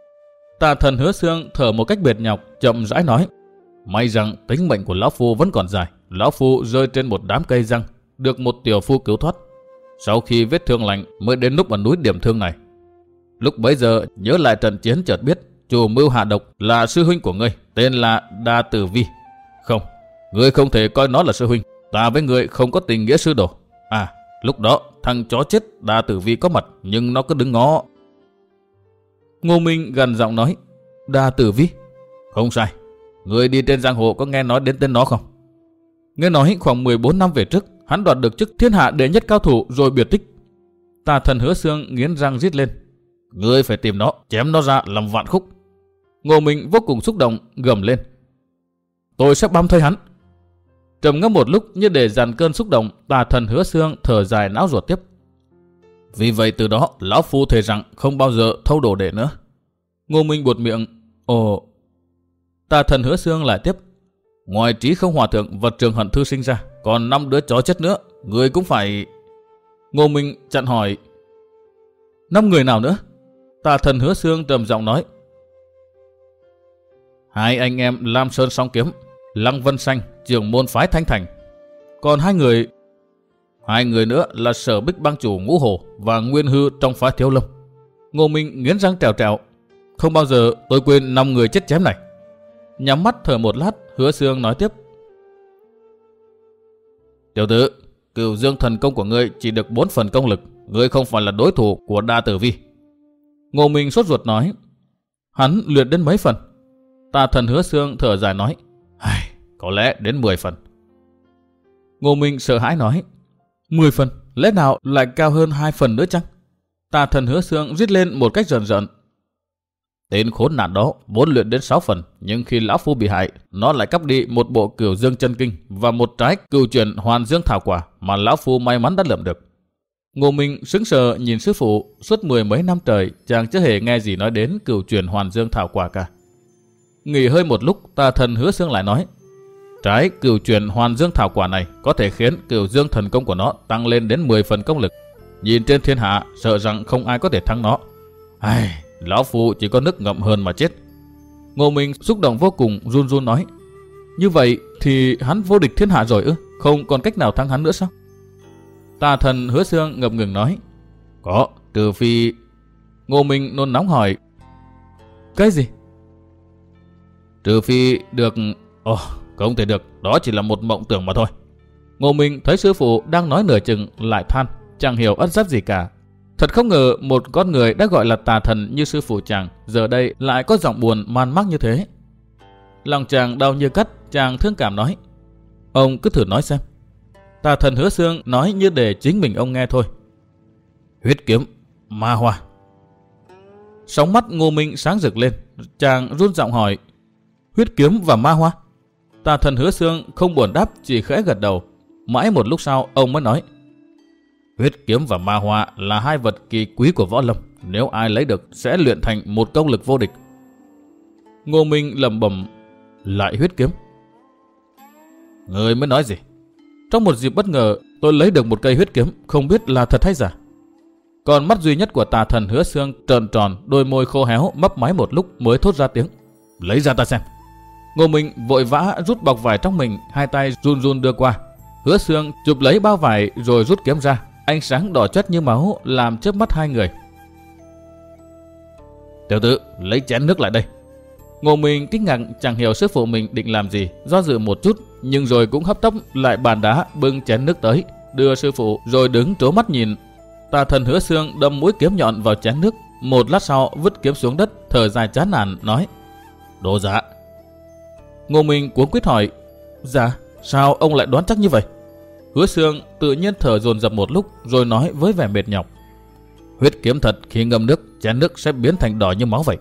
Tà thần Hứa Xương thở một cách mệt nhọc, chậm rãi nói. May rằng tính mệnh của lão phu vẫn còn dài. Lão phu rơi trên một đám cây răng, được một tiểu phu cứu thoát. Sau khi vết thương lành mới đến lúc ở núi điểm thương này. Lúc bấy giờ nhớ lại trận chiến chợt biết chủ mưu hạ độc là sư huynh của ngươi, tên là Đa Tử Vi. Không, ngươi không thể coi nó là sư huynh. Ta với ngươi không có tình nghĩa sư đồ. À, lúc đó thằng chó chết Đa Tử Vi có mặt, nhưng nó cứ đứng ngó. Ngô Minh gần giọng nói. Đa Tử Vi? Không sai. Ngươi đi trên giang hồ có nghe nói đến tên nó không? Nghe nói khoảng 14 năm về trước, hắn đoạt được chức thiên hạ đệ nhất cao thủ rồi biệt tích. Tà thần Hứa Xương nghiến răng rít lên. Ngươi phải tìm nó, chém nó ra làm vạn khúc. Ngô Minh vô cùng xúc động, gầm lên. Tôi sẽ băm thây hắn. Trầm ngâm một lúc như để dàn cơn xúc động, tà thần Hứa Xương thở dài não ruột tiếp. Vì vậy từ đó, lão phu thề rằng không bao giờ thâu đồ đệ nữa. Ngô Minh buột miệng. Ồ. Tà thần Hứa Xương lại tiếp. Ngoài Trí Không hòa thượng và Trường Hận thư sinh ra, còn 5 đứa chó chết nữa, người cũng phải... Ngô Minh chặn hỏi. 5 người nào nữa? Tà thần Hứa Xương trầm giọng nói. 2 anh em Lam Sơn Song Kiếm, Lăng Vân Xanh, trưởng môn phái Thanh Thành. Còn 2 người nữa là Sở Bích bang chủ Ngũ Hồ và Nguyên Hư trong phái Thiếu Lâm. Ngô Minh nghiến răng trèo trèo. Không bao giờ tôi quên 5 người chết chém này. Nhắm mắt thở một lát, Hứa Xương nói tiếp. Tiểu tử, Cửu Dương thần công của ngươi chỉ được 4 phần công lực, ngươi không phải là đối thủ của Đa Tử Vi. Ngô Minh sốt ruột nói. Hắn luyện đến mấy phần? Tà thần Hứa Xương thở dài nói. Có lẽ đến 10 phần. Ngô Minh sợ hãi nói. 10 phần? Lẽ nào lại cao hơn 2 phần nữa chăng? Tà thần Hứa Xương rít lên một cách rợn rợn. Tên khốn nạn đó vốn luyện đến 6 phần, nhưng khi lão phu bị hại, nó lại cắp đi một bộ Cửu Dương chân kinh và một trái Cửu Chuyển Hoàn Dương thảo quả mà lão phu may mắn đã lượm được. Ngô Minh sững sờ nhìn sư phụ, suốt 10 mấy năm trời chàng chưa hề nghe gì nói đến Cửu Chuyển Hoàn Dương thảo quả cả. Nghỉ hơi một lúc, tà thần Hứa Xương lại nói. Trái Cửu Chuyển Hoàn Dương thảo quả này có thể khiến Cửu Dương thần công của nó tăng lên đến 10 phần công lực. Nhìn trên thiên hạ, sợ rằng không ai có thể thắng nó. Lão phu chỉ có nước ngậm hơn mà chết. Ngô Minh xúc động vô cùng, run run nói. Như vậy thì hắn vô địch thiên hạ rồi ư? Không còn cách nào thắng hắn nữa sao? Tà thần Hứa Xương ngập ngừng nói. Có, trừ phi... Ngô Minh nôn nóng hỏi. Cái gì? Trừ phi được... không thể được, đó chỉ là một mộng tưởng mà thôi. Ngô Minh thấy sư phụ đang nói nửa chừng lại than, chẳng hiểu ất giáp gì cả. Thật không ngờ một con người đã gọi là tà thần như sư phụ chàng giờ đây lại có giọng buồn man mác như thế. Lòng chàng đau như cắt, chàng thương cảm nói: Ông cứ thử nói xem. Tà thần Hứa Xương nói như để chính mình ông nghe thôi: Huyết kiếm ma hoa. Sóng mắt Ngô Minh sáng rực lên, chàng run giọng hỏi: Huyết kiếm và ma hoa? Tà thần Hứa Xương không buồn đáp, chỉ khẽ gật đầu. Mãi một lúc sau ông mới nói: Huyết kiếm và ma hoa là hai vật kỳ quý của võ lâm, nếu ai lấy được sẽ luyện thành một công lực vô địch. Ngô Minh lẩm bẩm: Lại huyết kiếm? Người mới nói gì? Trong một dịp bất ngờ, tôi lấy được một cây huyết kiếm, không biết là thật hay giả. Còn mắt duy nhất của tà thần Hứa Xương trợn tròn, đôi môi khô héo, mấp máy một lúc mới thốt ra tiếng: Lấy ra ta xem. Ngô Minh vội vã rút bọc vải trong mình, hai tay run run đưa qua. Hứa Xương chụp lấy bao vải rồi rút kiếm ra, ánh sáng đỏ chót như máu làm chớp mắt hai người. Tiểu tử, lấy chén nước lại đây. Ngô Minh kinh ngạc chẳng hiểu sư phụ mình định làm gì, do dự một chút nhưng rồi cũng hấp tấp lại bàn đá bưng chén nước tới, đưa sư phụ rồi đứng trố mắt nhìn. Tà thần Hứa Xương đâm mũi kiếm nhọn vào chén nước, một lát sau vứt kiếm xuống đất, thở dài chán nản nói: Đồ giả. Ngô Minh cuống quýt hỏi: Dạ, sao ông lại đoán chắc như vậy? Hứa Xương tự nhiên thở dồn dập một lúc rồi nói với vẻ mệt nhọc: Huyết kiếm thật khi ngâm nước, chén nước sẽ biến thành đỏ như máu vậy.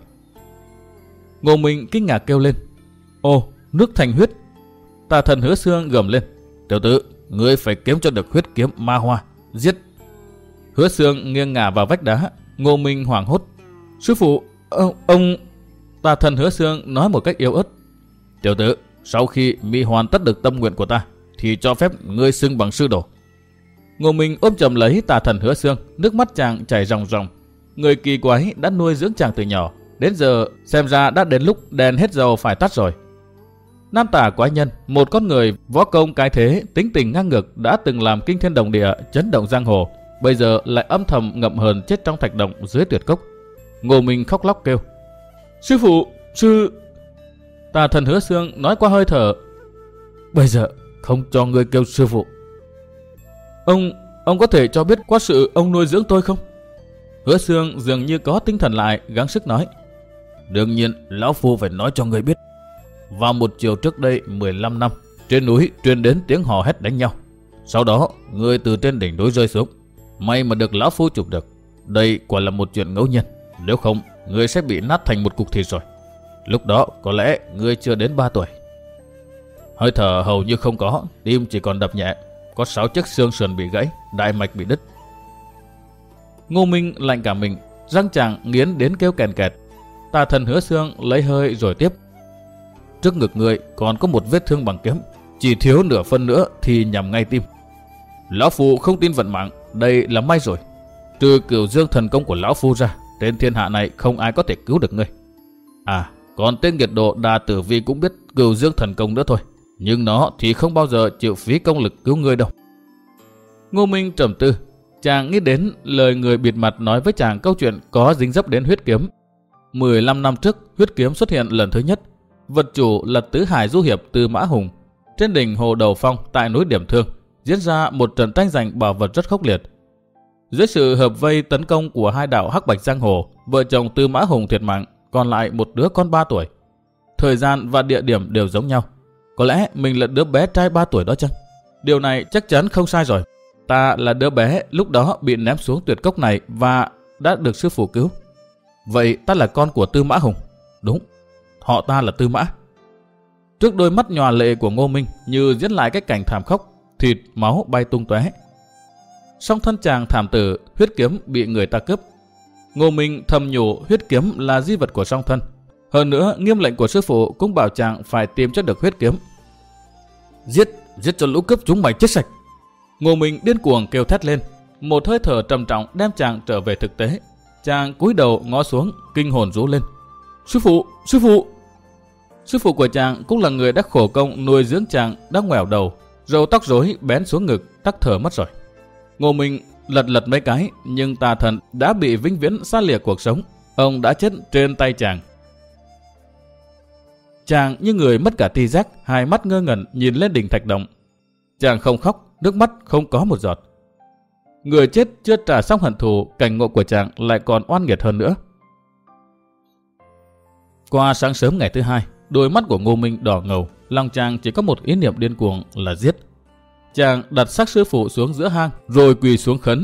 Ngô Minh kinh ngạc kêu lên: Ồ, nước thành huyết. Tà thần Hứa Xương gầm lên: Tiểu tử, ngươi phải kiếm cho được huyết kiếm ma hoa, giết. Hứa Xương nghiêng ngả vào vách đá. Ngô Minh hoảng hốt: Sư phụ, ông... Tà thần Hứa Xương nói một cách yếu ớt: Tiểu tử, sau khi mi hoàn tất được tâm nguyện của ta thì cho phép ngươi xưng bằng sư đồ. Ngô Minh ôm chầm lấy tà thần Hứa Xương, nước mắt chàng chảy ròng ròng. Người kỳ quái đã nuôi dưỡng chàng từ nhỏ, đến giờ xem ra đã đến lúc đèn hết dầu phải tắt rồi. Nam Tả Quái Nhân, một con người võ công cái thế, tính tình ngang ngược, đã từng làm kinh thiên động địa, chấn động giang hồ, bây giờ lại âm thầm ngậm hờn chết trong thạch động dưới tuyệt cốc. Ngô Minh khóc lóc kêu: Sư phụ, sư... Tà thần Hứa Xương nói qua hơi thở: Bây giờ không cho ngươi kêu sư phụ. Ông có thể cho biết qua sự ông nuôi dưỡng tôi không? Hứa Xương dường như có tinh thần lại, gắng sức nói: Đương nhiên, lão phu phải nói cho ngươi biết. Vào một chiều trước đây 15 năm, trên núi truyền đến tiếng hò hét đánh nhau. Sau đó, ngươi từ trên đỉnh núi rơi xuống. May mà được lão phu chụp được. Đây quả là một chuyện ngẫu nhiên. Nếu không, ngươi sẽ bị nát thành một cục thịt rồi. Lúc đó, có lẽ ngươi chưa đến 3 tuổi. Hơi thở hầu như không có, tim chỉ còn đập nhẹ. Có 6 chiếc xương sườn bị gãy, đại mạch bị đứt. Ngô Minh lạnh cả mình, răng chàng nghiến đến kêu kèn kẹt. Tà thần Hứa Xương lấy hơi rồi tiếp: Trước ngực ngươi còn có một vết thương bằng kiếm, chỉ thiếu nửa phân nữa thì nhằm ngay tim. Lão phu không tin vận mạng, đây là may rồi. Trừ Cửu Dương thần công của lão phu ra, trên thiên hạ này không ai có thể cứu được ngươi. À, còn tên nghiệt độ Đà Tử Vi cũng biết Cửu Dương thần công nữa thôi, nhưng nó thì không bao giờ chịu phí công lực cứu ngươi đâu. Ngô Minh trầm tư, chàng nghĩ đến lời người bịt mặt nói với chàng câu chuyện có dính dấp đến huyết kiếm. 15 năm trước, huyết kiếm xuất hiện lần thứ nhất. Vật chủ là tứ hải du hiệp Tư Mã Hùng. Trên đỉnh Hồ Đầu Phong tại núi Điểm Thương diễn ra một trận tranh giành bảo vật rất khốc liệt. Dưới sự hợp vây tấn công của hai đạo Hắc Bạch giang hồ, vợ chồng Tư Mã Hùng thiệt mạng, còn lại một đứa con 3 tuổi. Thời gian và địa điểm đều giống nhau. Có lẽ mình là đứa bé trai 3 tuổi đó chăng? Điều này chắc chắn không sai rồi. Ta là đứa bé lúc đó bị ném xuống tuyệt cốc này và đã được sư phụ cứu. Vậy ta là con của Tư Mã Hùng. Đúng, họ ta là Tư Mã. Trước đôi mắt nhòa lệ của Ngô Minh như diễn lại cái cảnh thảm khốc, thịt máu bay tung tóe. Song thân chàng thảm tử, huyết kiếm bị người ta cướp. Ngô Minh thầm nhủ huyết kiếm là di vật của song thân. Hơn nữa, nghiêm lệnh của sư phụ cũng bảo chàng phải tìm cho được huyết kiếm. Giết cho lũ cướp chúng mày chết sạch. Ngô Minh điên cuồng kêu thét lên. Một hơi thở trầm trọng đem chàng trở về thực tế. Chàng cúi đầu ngó xuống, kinh hồn rú lên: Sư phụ, sư phụ! Sư phụ của chàng cũng là người đã khổ công nuôi dưỡng chàng đã ngoẻo đầu, râu tóc rối bén xuống ngực, tắc thở mất rồi. Ngô Minh lật mấy cái, nhưng tà thần đã bị vĩnh viễn xa lìa cuộc sống. Ông đã chết trên tay chàng. Chàng như người mất cả tri giác, hai mắt ngơ ngẩn nhìn lên đỉnh thạch động. Chàng không khóc, nước mắt không có một giọt. Người chết chưa trả xong hận thù, cảnh ngộ của chàng lại còn oan nghiệt hơn nữa. Qua sáng sớm ngày thứ hai, đôi mắt của Ngô Minh đỏ ngầu, lòng chàng chỉ có một ý niệm điên cuồng là giết. Chàng đặt xác sư phụ xuống giữa hang rồi quỳ xuống khấn.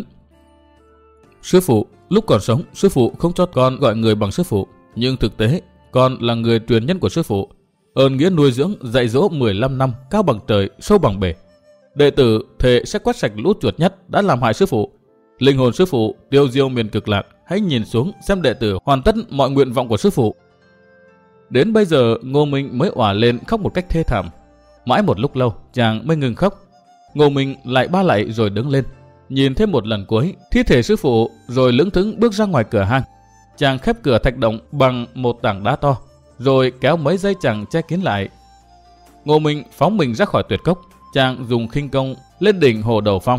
Sư phụ, lúc còn sống, sư phụ không cho con gọi người bằng sư phụ, nhưng thực tế con là người truyền nhân của sư phụ. Ơn nghĩa nuôi dưỡng, dạy dỗ 15 năm, cao bằng trời, sâu bằng bể. Đệ tử thề sẽ quét sạch lũ chuột nhất đã làm hại sư phụ. Linh hồn sư phụ tiêu diêu miền cực lạc, hãy nhìn xuống xem đệ tử hoàn tất mọi nguyện vọng của sư phụ. Đến bây giờ Ngô Minh mới òa lên khóc một cách thê thảm. Mãi một lúc lâu chàng mới ngừng khóc. Ngô Minh lại ba lạy rồi đứng lên, nhìn thêm một lần cuối thi thể sư phụ, rồi lững thững bước ra ngoài cửa hang. Chàng khép cửa thạch động bằng một tảng đá to, rồi kéo mấy dây chằng che kín lại. Ngô Minh phóng mình ra khỏi tuyệt cốc. Chàng dùng khinh công lên đỉnh hồ Đầu Phong.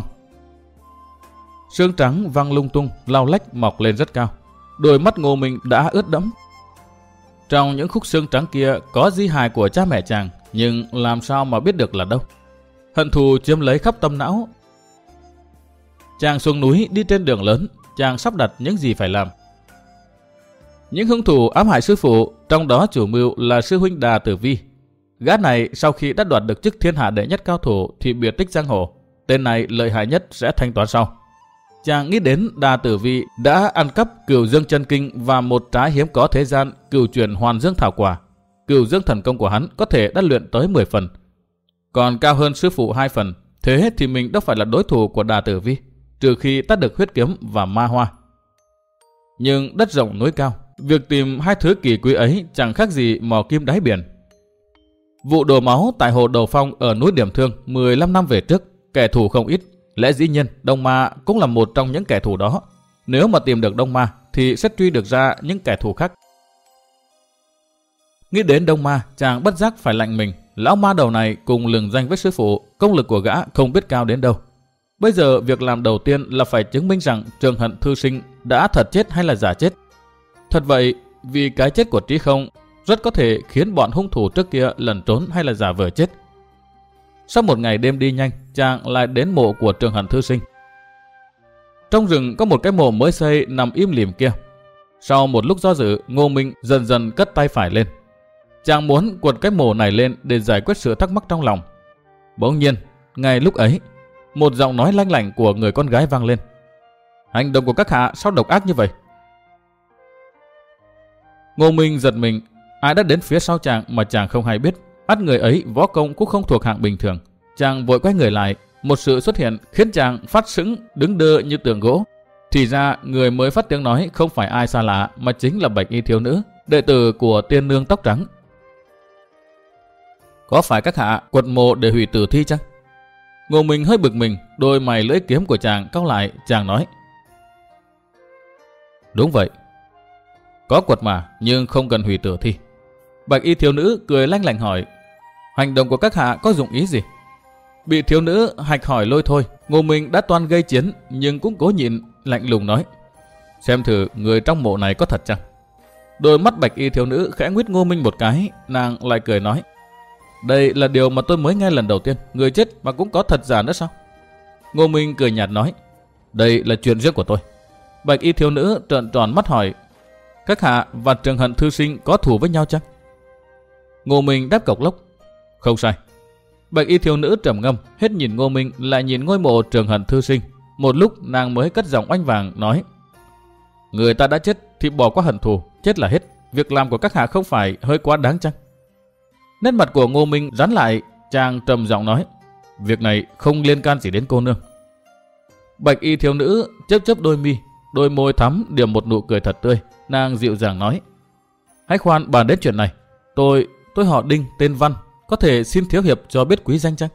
Sương trắng văng lung tung, lau lách mọc lên rất cao. Đôi mắt Ngô Minh đã ướt đẫm. Trong những khúc xương trắng kia có di hài của cha mẹ chàng, nhưng làm sao mà biết được là đâu. Hận thù chiếm lấy khắp tâm não. Chàng xuống núi đi trên đường lớn, chàng sắp đặt những gì phải làm. Những hung thủ ám hại sư phụ, trong đó chủ mưu là sư huynh Đà Tử Vi. Gã này sau khi đã đoạt được chức thiên hạ đệ nhất cao thủ thì biệt tích giang hồ. Tên này lợi hại nhất sẽ thanh toán sau. Chàng nghĩ đến Đà Tử Vi đã ăn cắp Cửu Dương Chân Kinh và một trái hiếm có thế gian Cửu Truyền Hoàn Dương Thảo Quả. Cửu Dương thần công của hắn có thể đã luyện tới 10 phần, còn cao hơn sư phụ 2 phần. Thế thì mình đâu phải là đối thủ của Đà Tử Vi, trừ khi ta được huyết kiếm và ma hoa. Nhưng đất rộng núi cao, việc tìm hai thứ kỳ quý ấy chẳng khác gì mò kim đáy biển. Vụ đổ máu tại hồ Đầu Phong ở núi Điểm Thương 15 năm về trước, kẻ thù không ít. Lẽ dĩ nhiên Đông Ma cũng là một trong những kẻ thù đó. Nếu mà tìm được Đông Ma thì sẽ truy được ra những kẻ thù khác. Nghĩ đến Đông Ma, chàng bất giác phải lạnh mình. Lão ma đầu này cùng lừng danh với sư phụ, công lực của gã không biết cao đến đâu. Bây giờ việc làm đầu tiên là phải chứng minh rằng Trường Hận thư sinh đã thật chết hay là giả chết. Thật vậy, vì cái chết của Trí Không rất có thể khiến bọn hung thủ trước kia lẩn trốn hay là giả vờ chết. Sau một ngày đêm đi nhanh, chàng lại đến mộ của Trường Hận thư sinh. Trong rừng có một cái mộ mới xây nằm im lìm kia. Sau một lúc do dự, Ngô Minh dần dần cất tay phải lên. Chàng muốn quật cái mộ này lên để giải quyết sự thắc mắc trong lòng. Bỗng nhiên, ngay lúc ấy, một giọng nói lanh lảnh của người con gái vang lên. Hành động của các hạ sao độc ác như vậy? Ngô Minh giật mình, ai đã đến phía sau chàng mà chàng không hay biết. Ắt người ấy võ công cũng không thuộc hạng bình thường. Chàng vội quay người lại, một sự xuất hiện khiến chàng phát sững đứng đơ như tượng gỗ. Thì ra người mới phát tiếng nói không phải ai xa lạ mà chính là Bạch Y thiếu nữ, đệ tử của tiên nương tóc trắng. Có phải các hạ quật mộ để hủy tử thi chăng? Ngô Minh hơi bực mình, đôi mày lưỡi kiếm của chàng cau lại, chàng nói. Đúng vậy. Có quật mà, nhưng không cần hủy tử thi. Bạch Y thiếu nữ cười lanh lảnh hỏi. Hành động của các hạ có dụng ý gì? Bị thiếu nữ hạch hỏi lôi thôi, Ngô Minh đã toan gây chiến nhưng cũng cố nhịn, lạnh lùng nói. Xem thử người trong mộ này có thật chăng? Đôi mắt Bạch Y thiếu nữ khẽ nguyết Ngô Minh một cái, nàng lại cười nói. Đây là điều mà tôi mới nghe lần đầu tiên, người chết mà cũng có thật giả nữa sao? Ngô Minh cười nhạt nói. Đây là chuyện riêng của tôi. Bạch Y thiếu nữ trợn tròn mắt hỏi. Các hạ và Trường Hận thư sinh có thù với nhau chăng? Ngô Minh đáp cộc lốc. Không sai. Bạch Y thiếu nữ trầm ngâm, hết nhìn Ngô Minh lại nhìn ngôi mộ Trường Hận thư sinh. Một lúc nàng mới cất giọng oanh vàng nói. Người ta đã chết thì bỏ qua hận thù, chết là hết. Việc làm của các hạ không phải hơi quá đáng chăng? Nét mặt của Ngô Minh rắn lại, chàng trầm giọng nói. Việc này không liên can gì đến cô nương. Bạch Y thiếu nữ chớp chớp đôi mi, đôi môi thắm điểm một nụ cười thật tươi. Nàng dịu dàng nói. Hãy khoan bàn đến chuyện này. Tôi họ Đinh, tên Văn, có thể xin thiếu hiệp cho biết quý danh chăng?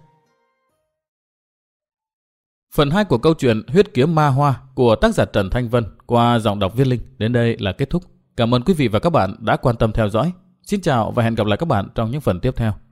Phần 2 của câu chuyện Huyết kiếm ma hoa của tác giả Trần Thanh Vân qua giọng đọc Viết Linh đến đây là kết thúc. Cảm ơn quý vị và các bạn đã quan tâm theo dõi. Xin chào và hẹn gặp lại các bạn trong những phần tiếp theo.